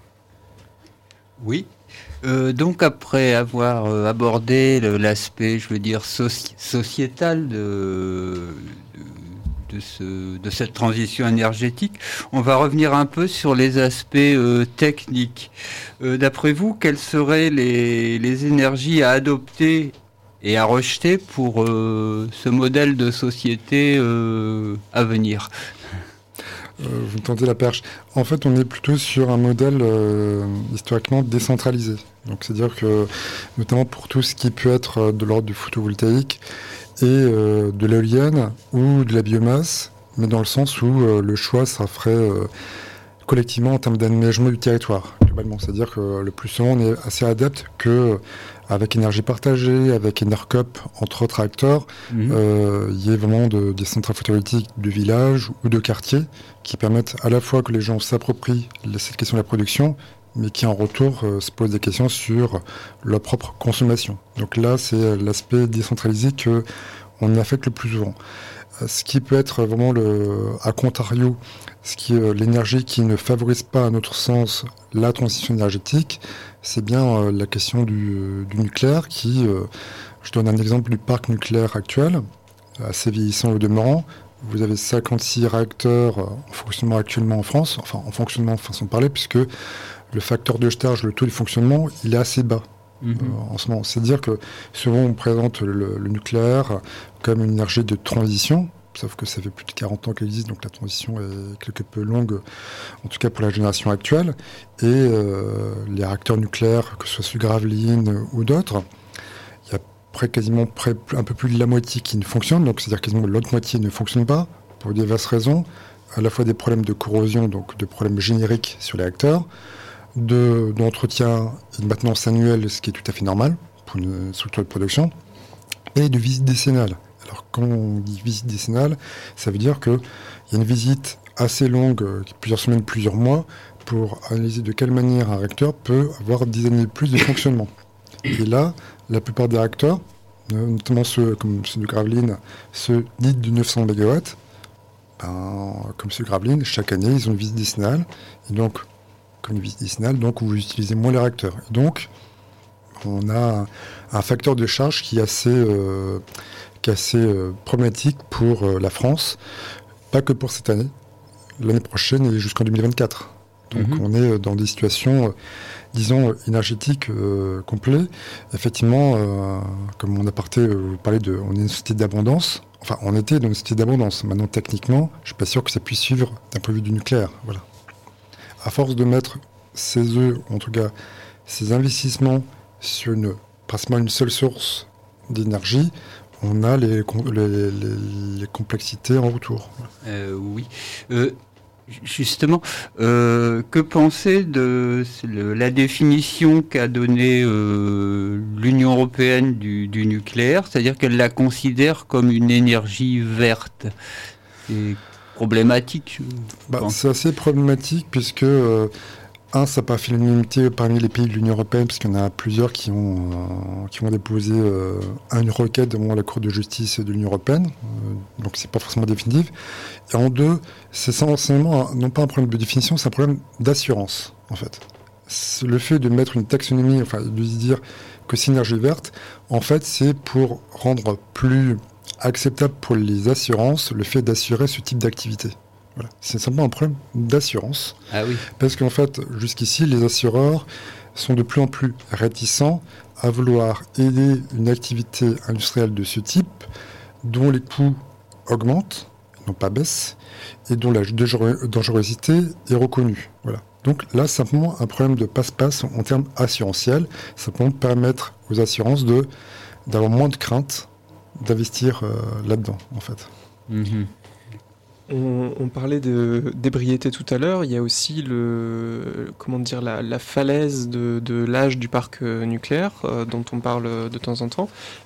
Oui. Euh, donc après avoir euh, abordé le, l'aspect, je veux dire, soci- sociétal de, de, de, ce, de cette transition énergétique, on va revenir un peu sur les aspects euh, techniques. Euh, d'après vous, quelles seraient les, les énergies à adopter et à rejeter pour euh, ce modèle de société euh, à venir? Euh, vous me tentez la perche. En fait, on est plutôt sur un modèle euh, historiquement décentralisé. Donc, c'est-à-dire que, notamment pour tout ce qui peut être de l'ordre du photovoltaïque et euh, de l'éolienne ou de la biomasse, mais dans le sens où euh, le choix, ça ferait euh, collectivement en termes d'aménagement du territoire, globalement. C'est-à-dire que le plus souvent, on est assez adepte que avec énergie partagée, avec Enercop, entre autres acteurs, mmh. euh, il y ait vraiment de, des centrales photovoltaïques de villages ou de quartiers qui permettent à la fois que les gens s'approprient cette question de la production, mais qui en retour euh, se posent des questions sur leur propre consommation. Donc là, c'est l'aspect décentralisé qu'on affecte le plus souvent. Euh, ce qui peut être vraiment, le, à contrario, ce qui est l'énergie qui ne favorise pas, à notre sens, la transition énergétique, c'est bien euh, la question du, du nucléaire qui, euh, je donne un exemple du parc nucléaire actuel, assez vieillissant au demeurant. Vous avez cinquante-six réacteurs en fonctionnement actuellement en France, enfin en fonctionnement façon de parler, puisque le facteur de charge, le taux de fonctionnement, il est assez bas mmh. euh, en ce moment. C'est-à-dire que souvent on présente le, le nucléaire comme une énergie de transition, sauf que ça fait plus de quarante ans qu'il existe, donc la transition est quelque peu longue, en tout cas pour la génération actuelle. Et euh, les réacteurs nucléaires, que ce soit sur Gravelines ou d'autres, il y a près, quasiment près, un peu plus de la moitié qui ne fonctionne, donc c'est-à-dire quasiment l'autre moitié ne fonctionne pas, pour diverses raisons, à la fois des problèmes de corrosion, donc des problèmes génériques sur les réacteurs, de, d'entretien et de maintenance annuelle, ce qui est tout à fait normal pour une structure de production, et de visite décennale. Alors quand on dit visite décennale, ça veut dire qu'il y a une visite assez longue, plusieurs semaines, plusieurs mois, pour analyser de quelle manière un réacteur peut avoir dix années de plus de fonctionnement. Et là, la plupart des réacteurs, notamment ceux comme ceux de Gravelines, ceux dits de neuf cents mégawatts, ben, comme ceux de Gravelines, chaque année, ils ont une visite décennale. Et donc, comme une visite décennale, donc vous utilisez moins les réacteurs. Et donc, on a un facteur de charge qui est assez, euh, qui est assez euh, problématique pour euh, la France, pas que pour cette année, l'année prochaine et jusqu'en deux mille vingt-quatre. Donc mmh. on est dans des situations, euh, disons, énergétiques euh, complètes. Effectivement, euh, comme on a parté, euh, vous parlez de, on est une société d'abondance. Enfin, on était dans une société d'abondance. Maintenant, techniquement, je suis pas sûr que ça puisse suivre d'un point de vue du nucléaire. Voilà. À force de mettre ces œufs, en tout cas, ces investissements sur une, pratiquement une seule source d'énergie, on a les, les, les, les complexités en retour. Euh, oui. Euh, justement, euh, que penser de le, la définition qu'a donnée euh, l'Union européenne du, du nucléaire, c'est-à-dire qu'elle la considère comme une énergie verte? C'est problématique. Bah, c'est assez problématique puisque euh, un, ça n'a pas fait l'unanimité parmi les pays de l'Union européenne, parce qu'il y en a plusieurs qui ont, euh, qui ont déposé euh, une requête devant la Cour de justice de l'Union européenne, euh, donc c'est pas forcément définitif. Et en deux, c'est essentiellement non pas un problème de définition, c'est un problème d'assurance, en fait. C'est le fait de mettre une taxonomie, enfin de se dire que c'est une énergie verte, en fait, c'est pour rendre plus acceptable pour les assurances le fait d'assurer ce type d'activité. Voilà. C'est simplement un problème d'assurance. Ah oui. Parce qu'en fait, jusqu'ici, les assureurs sont de plus en plus réticents à vouloir aider une activité industrielle de ce type dont les coûts augmentent, non pas baissent, et dont la dangerosité est reconnue. Voilà. Donc là, simplement un problème de passe-passe en termes assurantiels, simplement permettre aux assurances de, d'avoir moins de crainte d'investir euh, là-dedans, en fait. Mmh. On, on parlait de d'ébriété tout à l'heure. Il y a aussi le comment dire la, la falaise de, de l'âge du parc nucléaire euh, dont on parle de temps en temps.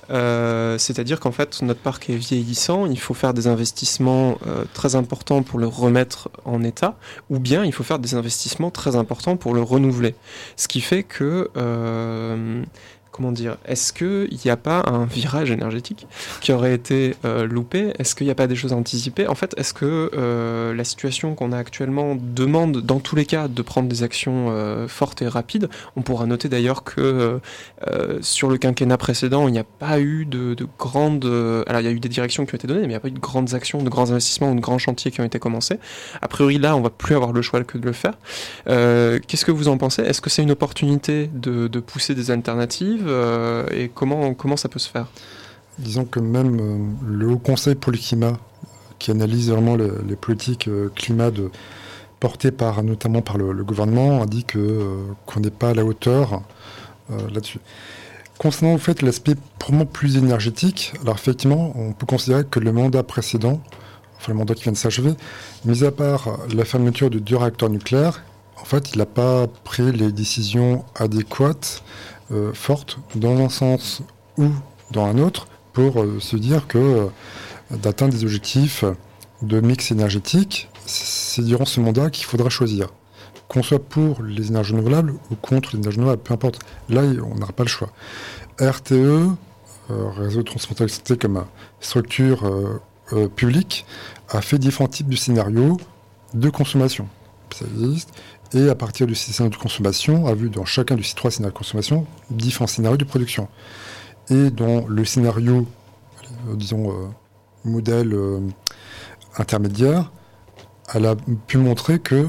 Euh, c'est-à-dire qu'en fait notre parc est vieillissant. Il faut faire des investissements euh, très importants pour le remettre en état, ou bien il faut faire des investissements très importants pour le renouveler. Ce qui fait que euh, Comment dire, est-ce qu'il n'y a pas un virage énergétique qui aurait été euh, loupé? Est-ce qu'il n'y a pas des choses à anticiper? En fait, est-ce que euh, la situation qu'on a actuellement demande, dans tous les cas, de prendre des actions euh, fortes et rapides? On pourra noter d'ailleurs que euh, sur le quinquennat précédent, il n'y a pas eu de, de grandes... Euh, alors, il y a eu des directions qui ont été données, mais il n'y a pas eu de grandes actions, de grands investissements ou de grands chantiers qui ont été commencés. A priori, là, on ne va plus avoir le choix que de le faire. Euh, qu'est-ce que vous en pensez? Est-ce que c'est une opportunité de, de pousser des alternatives? Euh, et comment, comment ça peut se faire? Disons que même euh, le Haut Conseil pour le climat, qui analyse vraiment le, les politiques euh, climat de, portées par, notamment par le, le gouvernement, a dit que, euh, qu'on n'est pas à la hauteur euh, là-dessus. Concernant en fait, l'aspect probablement plus énergétique, alors effectivement, on peut considérer que le mandat précédent, enfin le mandat qui vient de s'achever, mis à part la fermeture de deux réacteurs nucléaires, en fait, il n'a pas pris les décisions adéquates, Euh, forte dans un sens ou dans un autre pour euh, se dire que euh, d'atteindre des objectifs de mix énergétique, c'est durant ce mandat qu'il faudra choisir. Qu'on soit pour les énergies renouvelables ou contre les énergies renouvelables, peu importe. Là, on n'aura pas le choix. R T E, euh, Réseau de transport d'électricité comme structure euh, euh, publique, a fait différents types de scénarios de consommation. Ça existe. Et à partir de ces scénarios de consommation, a vu dans chacun de ces trois scénarios de consommation différents scénarios de production. Et dans le scénario, euh, disons, euh, modèle euh, intermédiaire, elle a pu montrer que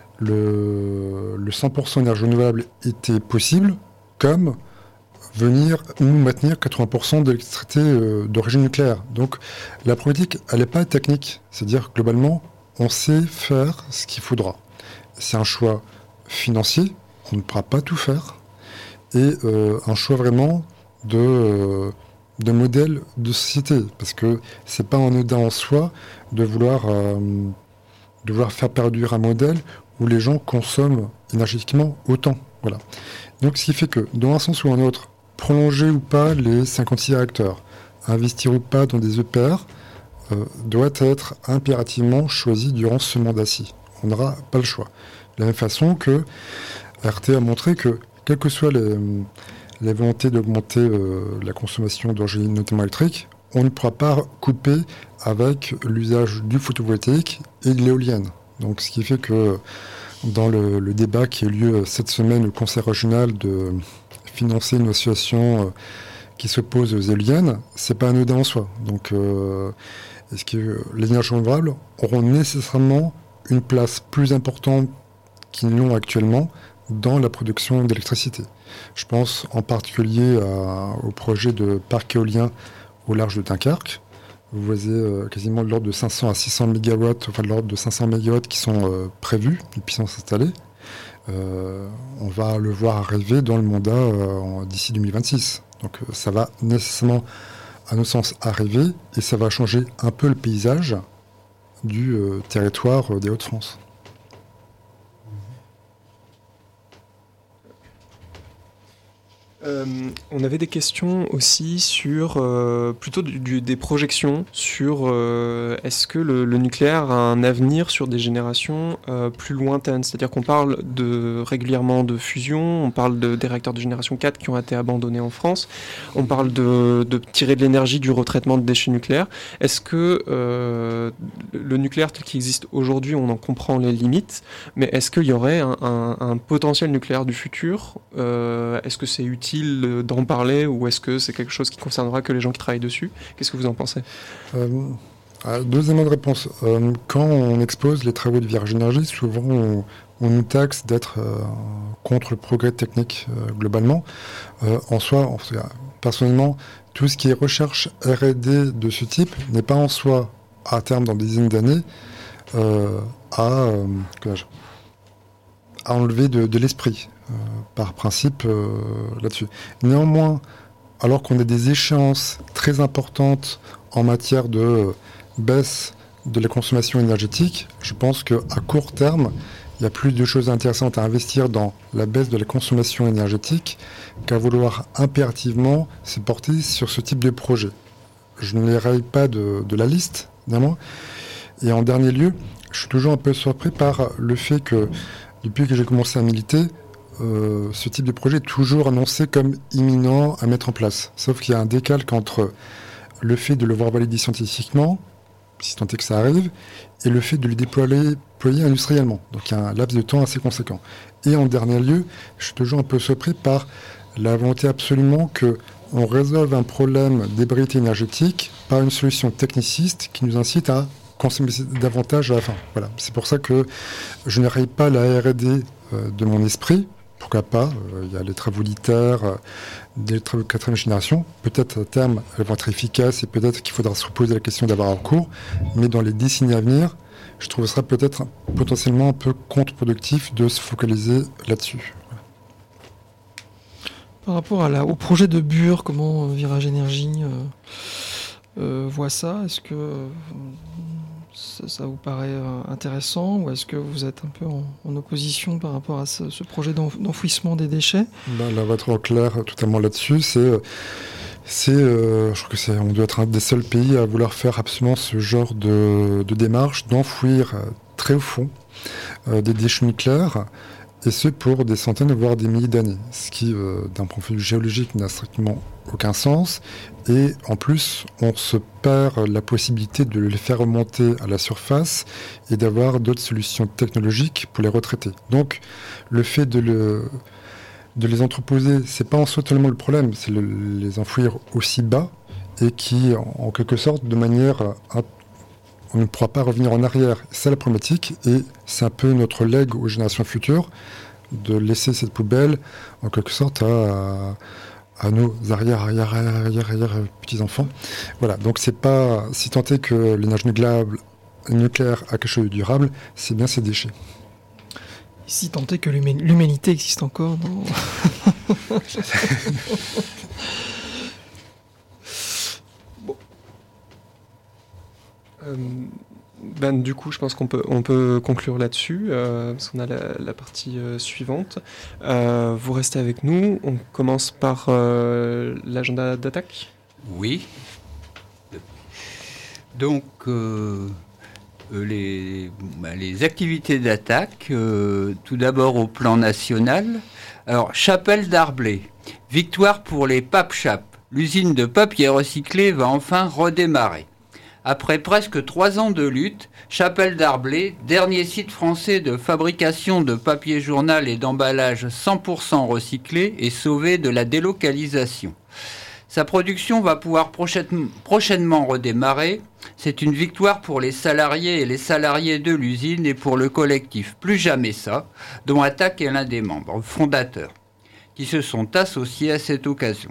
le, le cent pour cent énergie renouvelable était possible, comme venir nous maintenir quatre-vingts pour cent d'électricité euh, d'origine nucléaire. Donc la problématique, elle n'est pas technique. C'est-à-dire, globalement, on sait faire ce qu'il faudra. C'est un choix financier, on ne pourra pas tout faire, et euh, un choix vraiment de, euh, de modèle de société, parce que c'est pas anodin en soi de vouloir, euh, de vouloir faire perdurer un modèle où les gens consomment énergétiquement autant. Voilà. Donc ce qui fait que, dans un sens ou un autre, prolonger ou pas les cinquante-six réacteurs, investir ou pas dans des E P R, euh, doit être impérativement choisi durant ce mandat-ci. On n'aura pas le choix. De la même façon que R T E a montré que, quelles que soient les, les volontés d'augmenter euh, la consommation d'énergie, notamment électrique, on ne pourra pas couper avec l'usage du photovoltaïque et de l'éolienne. Donc ce qui fait que dans le, le débat qui a eu lieu cette semaine au Conseil régional de financer une association euh, qui s'oppose aux éoliennes, c'est pas anodin en soi. Donc euh, est-ce que les énergies renouvelables auront nécessairement une place plus importante qu'ils n'ont actuellement dans la production d'électricité? Je pense en particulier à, au projet de parc éolien au large de Dunkerque. Vous voyez euh, quasiment de l'ordre de cinq cents à six cents mégawatts, enfin de l'ordre de cinq cents mégawatts qui sont euh, prévus, de puissance installée. Euh, on va le voir arriver dans le mandat euh, d'ici deux mille vingt-six. Donc euh, ça va nécessairement, à nos sens, arriver et ça va changer un peu le paysage du euh, territoire euh, des Hauts-de-France. Euh, on avait des questions aussi sur, euh, plutôt du, du, des projections sur euh, est-ce que le, le nucléaire a un avenir sur des générations euh, plus lointaines. C'est-à-dire qu'on parle de, régulièrement de fusion, on parle de, des réacteurs de génération quatre qui ont été abandonnés en France, on parle de, de tirer de l'énergie du retraitement de déchets nucléaires. Est-ce que euh, le nucléaire tel qu'il existe aujourd'hui, on en comprend les limites, mais est-ce qu'il y aurait un, un, un potentiel nucléaire du futur? euh, Est-ce que c'est utile d'en parler ou est-ce que c'est quelque chose qui concernera que les gens qui travaillent dessus? Qu'est-ce que vous en pensez? euh, Deux éléments de réponse. Euh, quand on expose les travaux de Virage Énergie, souvent on, on nous taxe d'être euh, contre le progrès technique euh, globalement. Euh, en soi, en, personnellement, tout ce qui est recherche R et D de ce type n'est pas en soi, à terme, dans des dizaines d'années, euh, à, euh, à enlever de, de l'esprit. Euh, par principe euh, là-dessus. Néanmoins, alors qu'on a des échéances très importantes en matière de euh, baisse de la consommation énergétique, je pense qu'à court terme, il y a plus de choses intéressantes à investir dans la baisse de la consommation énergétique qu'à vouloir impérativement se porter sur ce type de projet. Je ne les raye pas de, de la liste, évidemment. Et en dernier lieu, je suis toujours un peu surpris par le fait que, depuis que j'ai commencé à militer, Euh, ce type de projet est toujours annoncé comme imminent à mettre en place. Sauf qu'il y a un décalque entre le fait de le voir valider scientifiquement, si tant est que ça arrive, et le fait de le déployer, déployer industriellement. Donc il y a un laps de temps assez conséquent. Et en dernier lieu, je suis toujours un peu surpris par la volonté absolument qu'on résolve un problème d'ébriété énergétique par une solution techniciste qui nous incite à consommer davantage à la fin. Voilà. C'est pour ça que je ne raye pas la R et D euh, de mon esprit. Pourquoi pas, il euh, y a les travaux d'ITER, euh, des travaux de quatrième génération. Peut-être à terme, elles vont être efficaces et peut-être qu'il faudra se reposer la question d'avoir un recours. Mais dans les décennies à venir, je trouve que ce sera peut-être potentiellement un peu contre-productif de se focaliser là-dessus. Voilà. Par rapport à la, au projet de Bure, comment euh, Virage Énergie euh, euh, voit ça? Est-ce que euh, ça, ça vous paraît euh, intéressant ou est-ce que vous êtes un peu en, en opposition par rapport à ce, ce projet d'enf- d'enfouissement des déchets? Ben, là, on va être en clair totalement là-dessus. C'est, c'est, euh, je crois que c'est, on doit être un des seuls pays à vouloir faire absolument ce genre de, de démarche, d'enfouir très au fond euh, des déchets nucléaires, et ce pour des centaines, voire des milliers d'années. Ce qui, euh, d'un point de vue géologique, n'a strictement aucun sens. Et en plus, on se perd la possibilité de les faire remonter à la surface et d'avoir d'autres solutions technologiques pour les retraiter. Donc, le fait de, le, de les entreposer, c'est pas en soi tellement le problème, c'est le, les enfouir aussi bas et qui, en, en quelque sorte, de manière... on ne pourra pas revenir en arrière. C'est la problématique et c'est un peu notre legs aux générations futures de laisser cette poubelle, en quelque sorte, à... à nos arrière, arrière, arrière, arrière petits-enfants. Voilà, donc c'est pas... Si tant est que l'énergie nucléaire, nucléaire a quelque chose de durable, c'est bien ces déchets. Si tant est que l'humé- l'humanité existe encore, non? Euh, ben, du coup, je pense qu'on peut, on peut conclure là-dessus, euh, parce qu'on a la, la partie euh, suivante. Euh, vous restez avec nous. On commence par euh, l'agenda d'attaque. Oui. Donc, euh, les, bah, les activités d'attaque, euh, tout d'abord au plan national. Alors, Chapelle d'Arblay, victoire pour les Papchap. L'usine de papier recyclé va enfin redémarrer. Après presque trois ans de lutte, Chapelle d'Arblay, dernier site français de fabrication de papier journal et d'emballage cent pour cent recyclé, est sauvé de la délocalisation. Sa production va pouvoir prochainement redémarrer. C'est une victoire pour les salariés et les salariés de l'usine et pour le collectif Plus Jamais Ça, dont Attaque est l'un des membres fondateurs, qui se sont associés à cette occasion.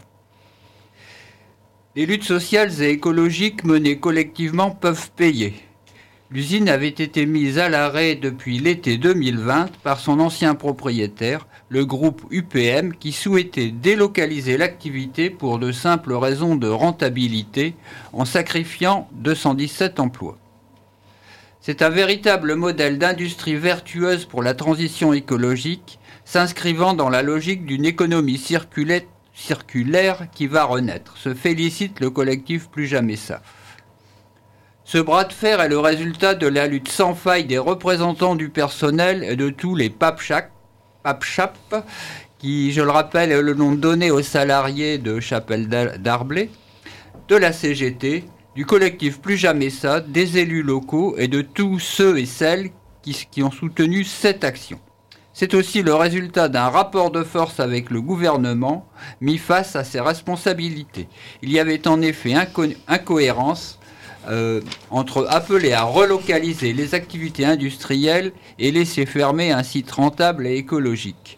Les luttes sociales et écologiques menées collectivement peuvent payer. L'usine avait été mise à l'arrêt depuis l'été deux mille vingt par son ancien propriétaire, le groupe U P M, qui souhaitait délocaliser l'activité pour de simples raisons de rentabilité en sacrifiant deux cent dix-sept emplois. C'est un véritable modèle d'industrie vertueuse pour la transition écologique, s'inscrivant dans la logique d'une économie circulaire circulaire qui va renaître, se félicite le collectif Plus Jamais Ça. Ce bras de fer est le résultat de la lutte sans faille des représentants du personnel et de tous les Papchap, Papchap qui, je le rappelle, est le nom donné aux salariés de Chapelle d'Arblay, de la C G T, du collectif Plus Jamais Ça, des élus locaux et de tous ceux et celles qui, qui ont soutenu cette action. C'est aussi le résultat d'un rapport de force avec le gouvernement mis face à ses responsabilités. Il y avait en effet inco- incohérence euh, entre appeler à relocaliser les activités industrielles et laisser fermer un site rentable et écologique.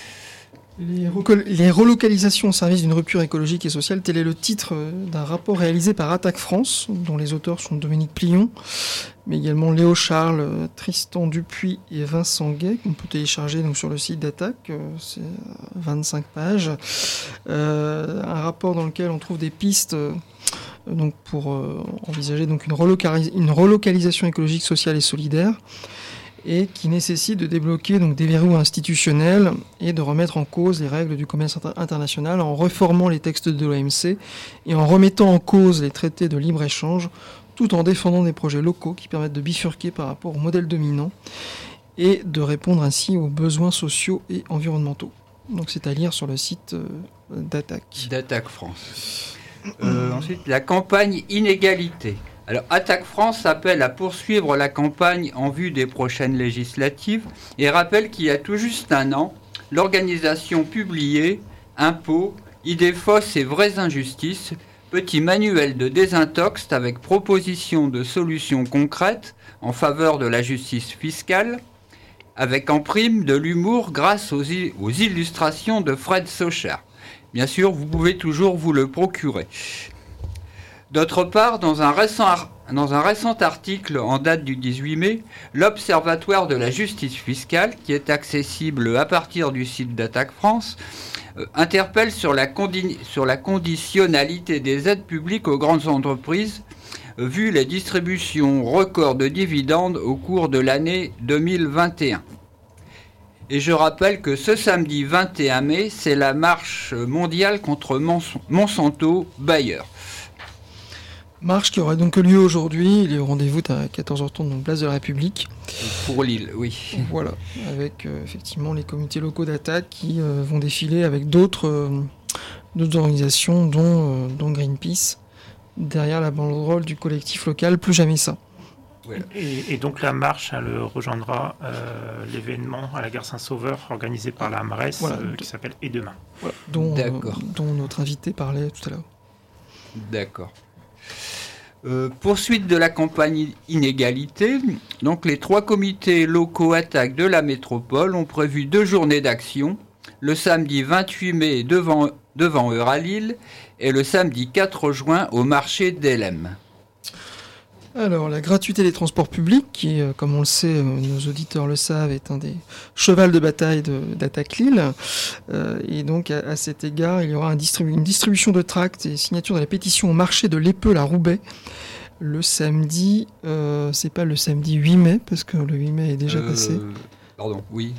Les, reco- les relocalisations au service d'une rupture écologique et sociale, tel est le titre d'un rapport réalisé par Attaque France, dont les auteurs sont Dominique Plion, mais également Léo Charles, Tristan Dupuis et Vincent Gay, qu'on peut télécharger donc sur le site d'Attaque. C'est vingt-cinq pages. Euh, un rapport dans lequel on trouve des pistes euh, donc pour euh, envisager donc une, relocalis- une relocalisation écologique, sociale et solidaire, et qui nécessite de débloquer donc des verrous institutionnels et de remettre en cause les règles du commerce inter- international en reformant les textes de l'O M C et en remettant en cause les traités de libre-échange, tout en défendant des projets locaux qui permettent de bifurquer par rapport au modèle dominant et de répondre ainsi aux besoins sociaux et environnementaux. Donc c'est à lire sur le site euh, d'Attaque. D'Attaque France. Euh, ensuite, la campagne Inégalité. Alors, Attaque France appelle à poursuivre la campagne en vue des prochaines législatives et rappelle qu'il y a tout juste un an, l'organisation publiait Impôts, idées fausses et vraies injustices, petit manuel de désintox avec proposition de solutions concrètes en faveur de la justice fiscale, avec en prime de l'humour grâce aux, i- aux illustrations de Fred Sochard. Bien sûr, vous pouvez toujours vous le procurer. D'autre part, dans un, récent, dans un récent article en date du dix-huit mai, l'Observatoire de la justice fiscale, qui est accessible à partir du site d'Attaque France, euh, interpelle sur la, condi- sur la conditionnalité des aides publiques aux grandes entreprises, euh, vu les distributions records de dividendes au cours de l'année deux mille vingt et un. Et je rappelle que ce samedi vingt et un mai, c'est la marche mondiale contre Monsanto Bayer. Marche qui aurait donc lieu aujourd'hui. Il est au rendez-vous à quatorze heures trente, donc place de la République. Pour Lille, oui. Voilà, avec euh, effectivement les comités locaux d'attaque qui euh, vont défiler avec d'autres, euh, d'autres organisations, dont, euh, dont Greenpeace, derrière la banderole du collectif local Plus Jamais Ça. Voilà. Et, et donc la marche, elle rejoindra euh, l'événement à la gare Saint-Sauveur organisé par la Maresse, Voilà. euh, qui s'appelle Et Demain. Voilà, dont, euh, D'accord. dont notre invité parlait tout à l'heure. D'accord. Euh, poursuite de la campagne Inégalité. Donc, les trois comités locaux attaques de la métropole ont prévu deux journées d'action. Le samedi vingt-huit mai devant, devant Euralille et le samedi quatre juin au marché d'Elem. Alors, la gratuité des transports publics, qui, euh, comme on le sait, euh, nos auditeurs le savent, est un des chevals de bataille de, d'Attaque Lille. Euh, et donc, à, à cet égard, il y aura un distribu- une distribution de tracts et signature de la pétition au marché de l'Épeule à Roubaix, le samedi, euh, c'est pas le samedi huit mai, parce que le huit mai est déjà Euh, passé. Pardon, oui.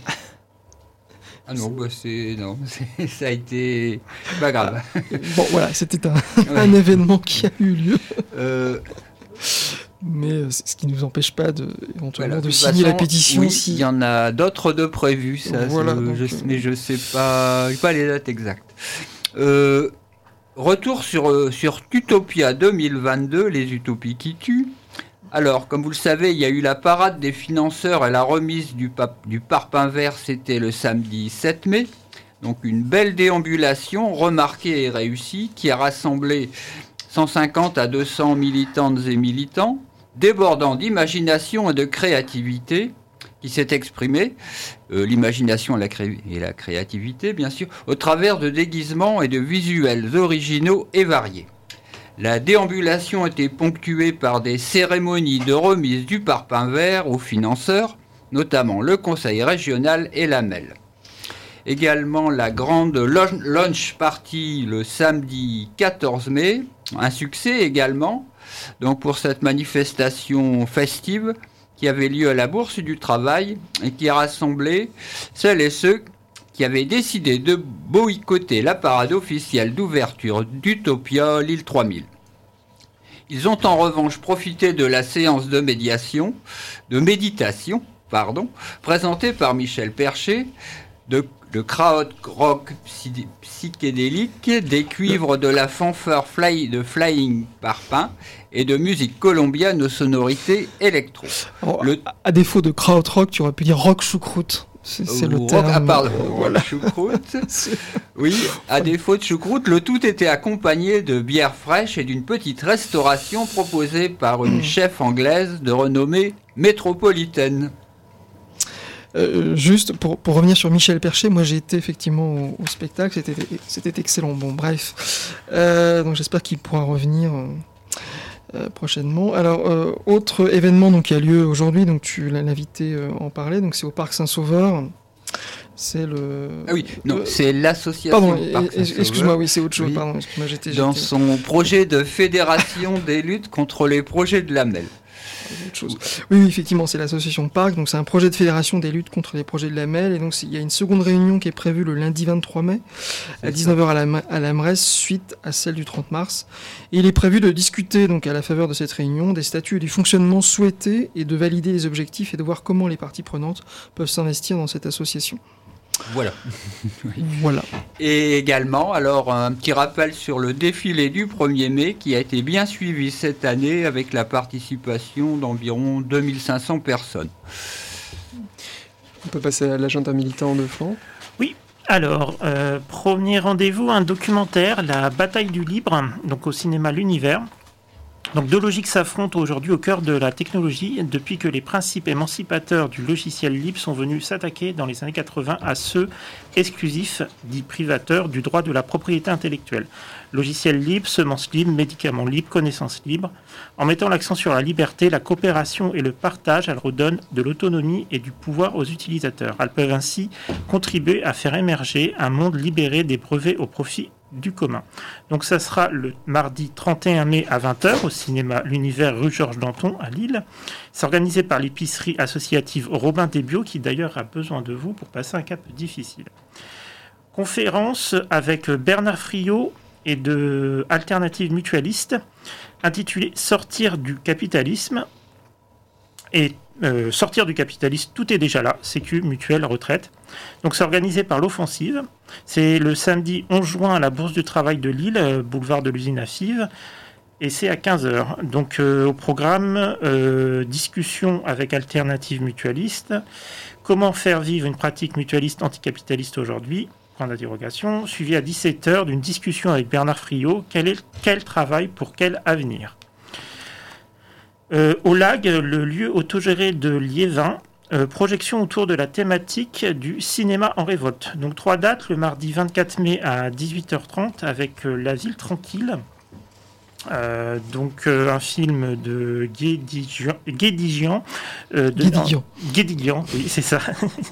Ah non, bah c'est non, c'est- ça a été c'est pas grave. Bon, voilà, c'était un, Ouais. un événement qui a eu lieu, Euh, mais euh, c'est ce qui ne nous empêche pas de, éventuellement voilà, de toute signer la façon, pétition. Oui, si... il y en a d'autres de prévus, ça, Voilà, c'est- donc, je, euh, mais je sais pas, j'ai pas les dates exactes. Euh, retour sur euh, sur Tutopia deux mille vingt-deux, les utopies qui tuent. Alors, comme vous le savez, il y a eu la parade des financeurs et la remise du, pap- du parpaing vert, c'était le samedi sept mai. Donc une belle déambulation remarquée et réussie qui a rassemblé cent cinquante à deux cents militantes et militants, débordant d'imagination et de créativité, qui s'est exprimée, euh, l'imagination et la, cré- et la créativité bien sûr, au travers de déguisements et de visuels originaux et variés. La déambulation était ponctuée par des cérémonies de remise du parpaing vert aux financeurs, notamment le Conseil régional et l'A M E L. Également la grande launch launch party le samedi quatorze mai, un succès également, donc pour cette manifestation festive qui avait lieu à la Bourse du Travail et qui a rassemblé celles et ceux qui avaient décidé de boycotter la parade officielle d'ouverture d'Utopia Lille trois mille. Ils ont en revanche profité de la séance de médiation, de méditation, pardon, présentée par Michel Percher, de, de crowd rock psy- psychédélique, des cuivres de la fanfare fly, de Flying Parpaing et de musique colombienne aux sonorités électro. Alors, Le- à, à défaut de krautrock, tu aurais pu dire rock choucroute. C'est, c'est le Rock- terme. Ah, pardon, Voilà. choucroute. Oui, à défaut de choucroute, le tout était accompagné de bière fraîche et d'une petite restauration proposée par une chef anglaise de renommée métropolitaine. Euh, juste pour, pour revenir sur Michel Percher, moi j'ai été effectivement au, au spectacle, c'était, c'était excellent. Bon, bref. Euh, donc j'espère qu'il pourra revenir euh, euh, prochainement. Alors, euh, autre événement donc, qui a lieu aujourd'hui, donc tu l'as invité euh, en parler, donc c'est au Parc Saint-Sauveur. C'est le. Ah oui, non, euh, c'est l'association Pardon, Parc eh, eh, Saint-Sauveur. excuse-moi, oui, c'est autre chose. Oui. Pardon, excuse-moi, j'étais. Dans j'étais- son projet de fédération des luttes contre les projets de l'A M E L. autre chose. Oui, oui, effectivement, c'est l'association Parc, donc c'est un projet de fédération des luttes contre les projets de l'A M E L, et donc c'est- il y a une seconde réunion qui est prévue le lundi vingt-trois mai, à dix-neuf heures à la, à la M R E S, suite à celle du trente mars. Et il est prévu de discuter, donc à la faveur de cette réunion, des statuts et du fonctionnement souhaités, et de valider les objectifs, et de voir comment les parties prenantes peuvent s'investir dans cette association. Voilà. Voilà. Et également, alors, un petit rappel sur le défilé du premier mai qui a été bien suivi cette année avec la participation d'environ deux mille cinq cents personnes. On peut passer à l'agenda militant de Flan. Alors, euh, premier rendez-vous, un documentaire, La bataille du libre, donc au cinéma L'Univers. Donc deux logiques s'affrontent aujourd'hui au cœur de la technologie depuis que les principes émancipateurs du logiciel libre sont venus s'attaquer dans les années quatre-vingts à ceux exclusifs, dits privateurs, du droit de la propriété intellectuelle. Logiciel libre, semences libres, médicaments libres, connaissances libres. En mettant l'accent sur la liberté, la coopération et le partage, elles redonnent de l'autonomie et du pouvoir aux utilisateurs. Elles peuvent ainsi contribuer à faire émerger un monde libéré des brevets au profit du commun. Donc ça sera le mardi trente et un mai à vingt heures au cinéma L'Univers rue Georges Danton à Lille. C'est organisé par l'épicerie associative Robin Desbiot qui d'ailleurs a besoin de vous pour passer un cap difficile. Conférence avec Bernard Friot et de Alternatives Mutualistes intitulée Sortir du capitalisme et euh, sortir du capitalisme, tout est déjà là, sécu, mutuelle, retraite. Donc c'est organisé par l'Offensive. C'est le samedi onze juin à la Bourse du Travail de Lille, euh, boulevard de l'Usine à Fives, et c'est à quinze heures. Donc euh, au programme, euh, discussion avec Alternatives Mutualistes, comment faire vivre une pratique mutualiste anticapitaliste aujourd'hui, point d'interrogation, suivi à dix-sept heures d'une discussion avec Bernard Friot, quel est quel travail pour quel avenir. Euh, au L A G, le lieu autogéré de Liévin, euh, projection autour de la thématique du cinéma en révolte. Donc trois dates, le mardi vingt-quatre mai à dix-huit heures trente avec euh, La Ville Tranquille. Euh, donc euh, un film de Guédigian, Guédigian, euh, de, Guédigian. Guédigian, oui c'est ça.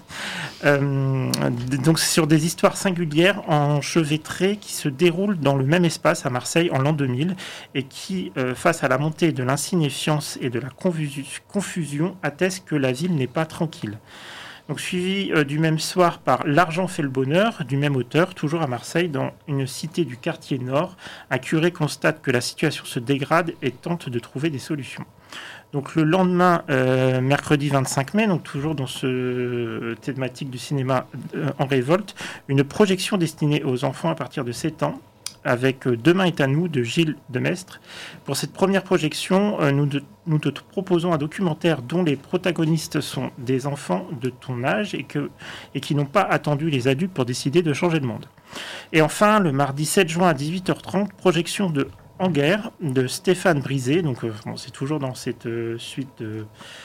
euh, donc c'est sur des histoires singulières enchevêtrées qui se déroulent dans le même espace à Marseille en l'an deux mille et qui, euh, face à la montée de l'insignifiance et de la confusion, confusion, attestent que la ville n'est pas tranquille. Donc, suivi euh, du même soir par L'argent fait le bonheur, du même auteur, toujours à Marseille, dans une cité du quartier nord. Un curé constate que la situation se dégrade et tente de trouver des solutions. Donc, le lendemain, euh, mercredi vingt-cinq mai, donc toujours dans ce euh, thématique du cinéma euh, en révolte, une projection destinée aux enfants à partir de sept ans, avec euh, Demain est à nous de Gilles Demestre. Pour cette première projection, euh, nous, de, nous te proposons un documentaire dont les protagonistes sont des enfants de ton âge et, que, et qui n'ont pas attendu les adultes pour décider de changer le monde. Et enfin, le mardi sept juin à dix-huit heures trente, projection de En guerre de Stéphane Brisé. Donc, euh, bon, c'est toujours dans cette euh, suite de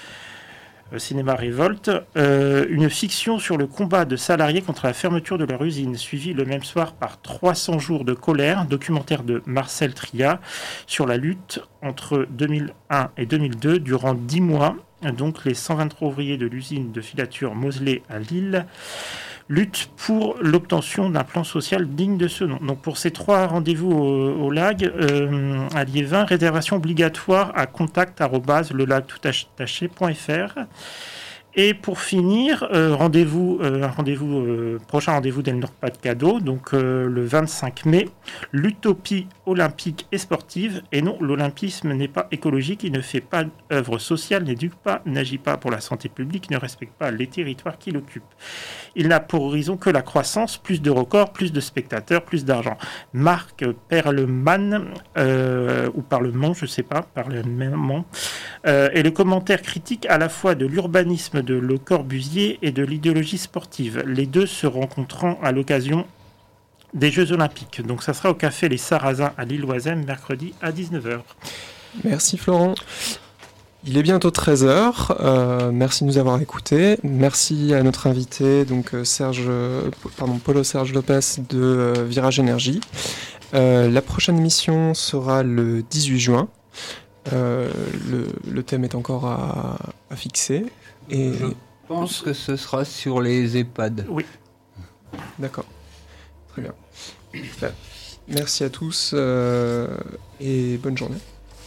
euh, Cinéma Révolte. Euh, une fiction sur le combat de salariés contre la fermeture de leur usine, suivie le même soir par trois cents jours de colère, documentaire de Marcel Tria sur la lutte entre deux mille un et deux mille deux durant dix mois. Donc, les cent vingt-trois ouvriers de l'usine de filature Moseley à Lille lutte pour l'obtention d'un plan social digne de ce nom. Donc pour ces trois rendez-vous au, au lag, euh, à Liévin, réservation obligatoire à contact arobase le lag tout attaché point f r. Et pour finir, euh, rendez-vous, euh, rendez-vous euh, prochain rendez-vous d'Elnor Pas de cadeau, donc euh, le vingt-cinq mai, l'utopie olympique et sportive. Et non, l'olympisme n'est pas écologique, il ne fait pas d'œuvre sociale, n'éduque pas, n'agit pas pour la santé publique, ne respecte pas les territoires qu'il occupe. Il n'a pour horizon que la croissance, plus de records, plus de spectateurs, plus d'argent. Marc Perleman, euh, ou Parlement, je ne sais pas, Parlement, euh, et le commentaire critique à la fois de l'urbanisme de Le Corbusier et de l'idéologie sportive, les deux se rencontrant à l'occasion des Jeux Olympiques. Donc ça sera au Café Les Sarrasins à L'Île-Oisem, mercredi à dix-neuf heures. Merci Florent. Il est bientôt treize heures. Euh, merci de nous avoir écoutés. Merci à notre invité, donc Serge, pardon, Paulo Serge Lopez de euh, Virage Énergie. Euh, la prochaine émission sera le dix-huit juin. Euh, le, le thème est encore à, à fixer. Et... Je pense que ce sera sur les EHPAD. Oui. D'accord. Très bien. Bah, merci à tous euh, et bonne journée.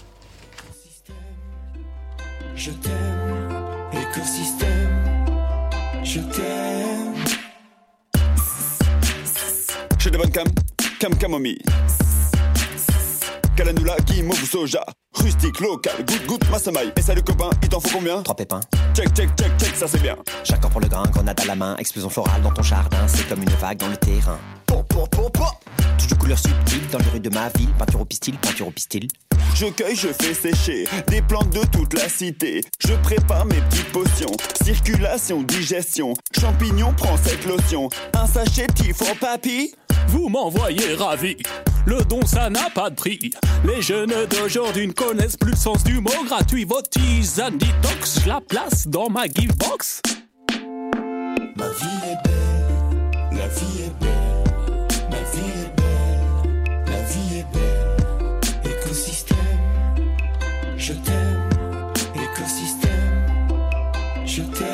Je t'aime, écosystème, je t'aime. J'ai de bonnes cam, cam camomille. Calanula, guimauve ou soja. Rustique, local, goutte, goutte, massamaille. Et salut copain, il t'en faut combien? Trois pépins. Check, check, check, check, ça c'est bien. Chacun pour le grain, grenade à la main. Explosion florale dans ton jardin, c'est comme une vague dans le terrain. Pour, pour, pour, pour. Toujours couleur subtile dans les rues de ma ville. Peinture au pistil, peinture au pistil. Je cueille, je fais sécher des plantes de toute la cité. Je prépare mes petites potions. Circulation, digestion. Champignons, prends cette lotion. Un sachet Tifon papy. Vous m'envoyez ravi. Le don, ça n'a pas de prix. Les jeunes d'aujourd'hui ne connaissent plus le sens du mot gratuit. Votre tisane detox, je la place dans ma giftbox. Ma vie est belle, la vie est belle. Ma vie est belle, la vie est belle. Écosystème, je t'aime. Écosystème, je t'aime.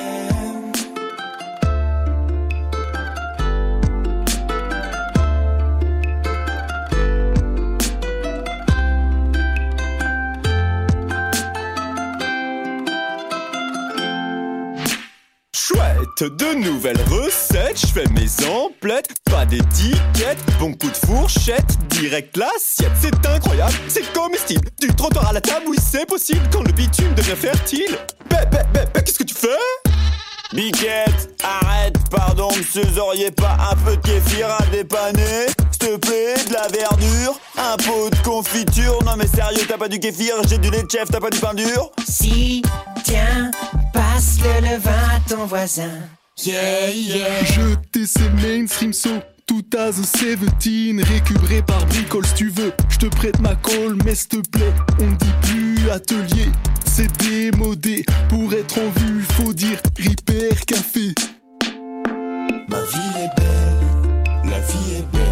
De nouvelles recettes, je fais mes emplettes, pas d'étiquette, bon coup de fourchette, direct l'assiette, c'est incroyable, c'est comestible, du trottoir à la table, oui c'est possible, quand le bitume devient fertile. Bé, bé, bé, bé, qu'est-ce que tu fais? Biquette, arrête, pardon monsieur, vous auriez pas un peu de kéfir à dépanner? S'il te plaît, de la verdure, un pot de confiture, non mais sérieux, t'as pas du kéfir, j'ai du lait de chef, t'as pas du pain dur? Si, tiens, passe le levain à ton voisin. Yeah, yeah. Je t'essaie mainstream so deux mille dix-sept, récupéré par bricole si tu veux. Je te prête ma colle, mais s'il te plaît, on dit plus atelier. C'est démodé, pour être en vue, faut dire Ripper Café. Ma vie est belle, la vie est belle.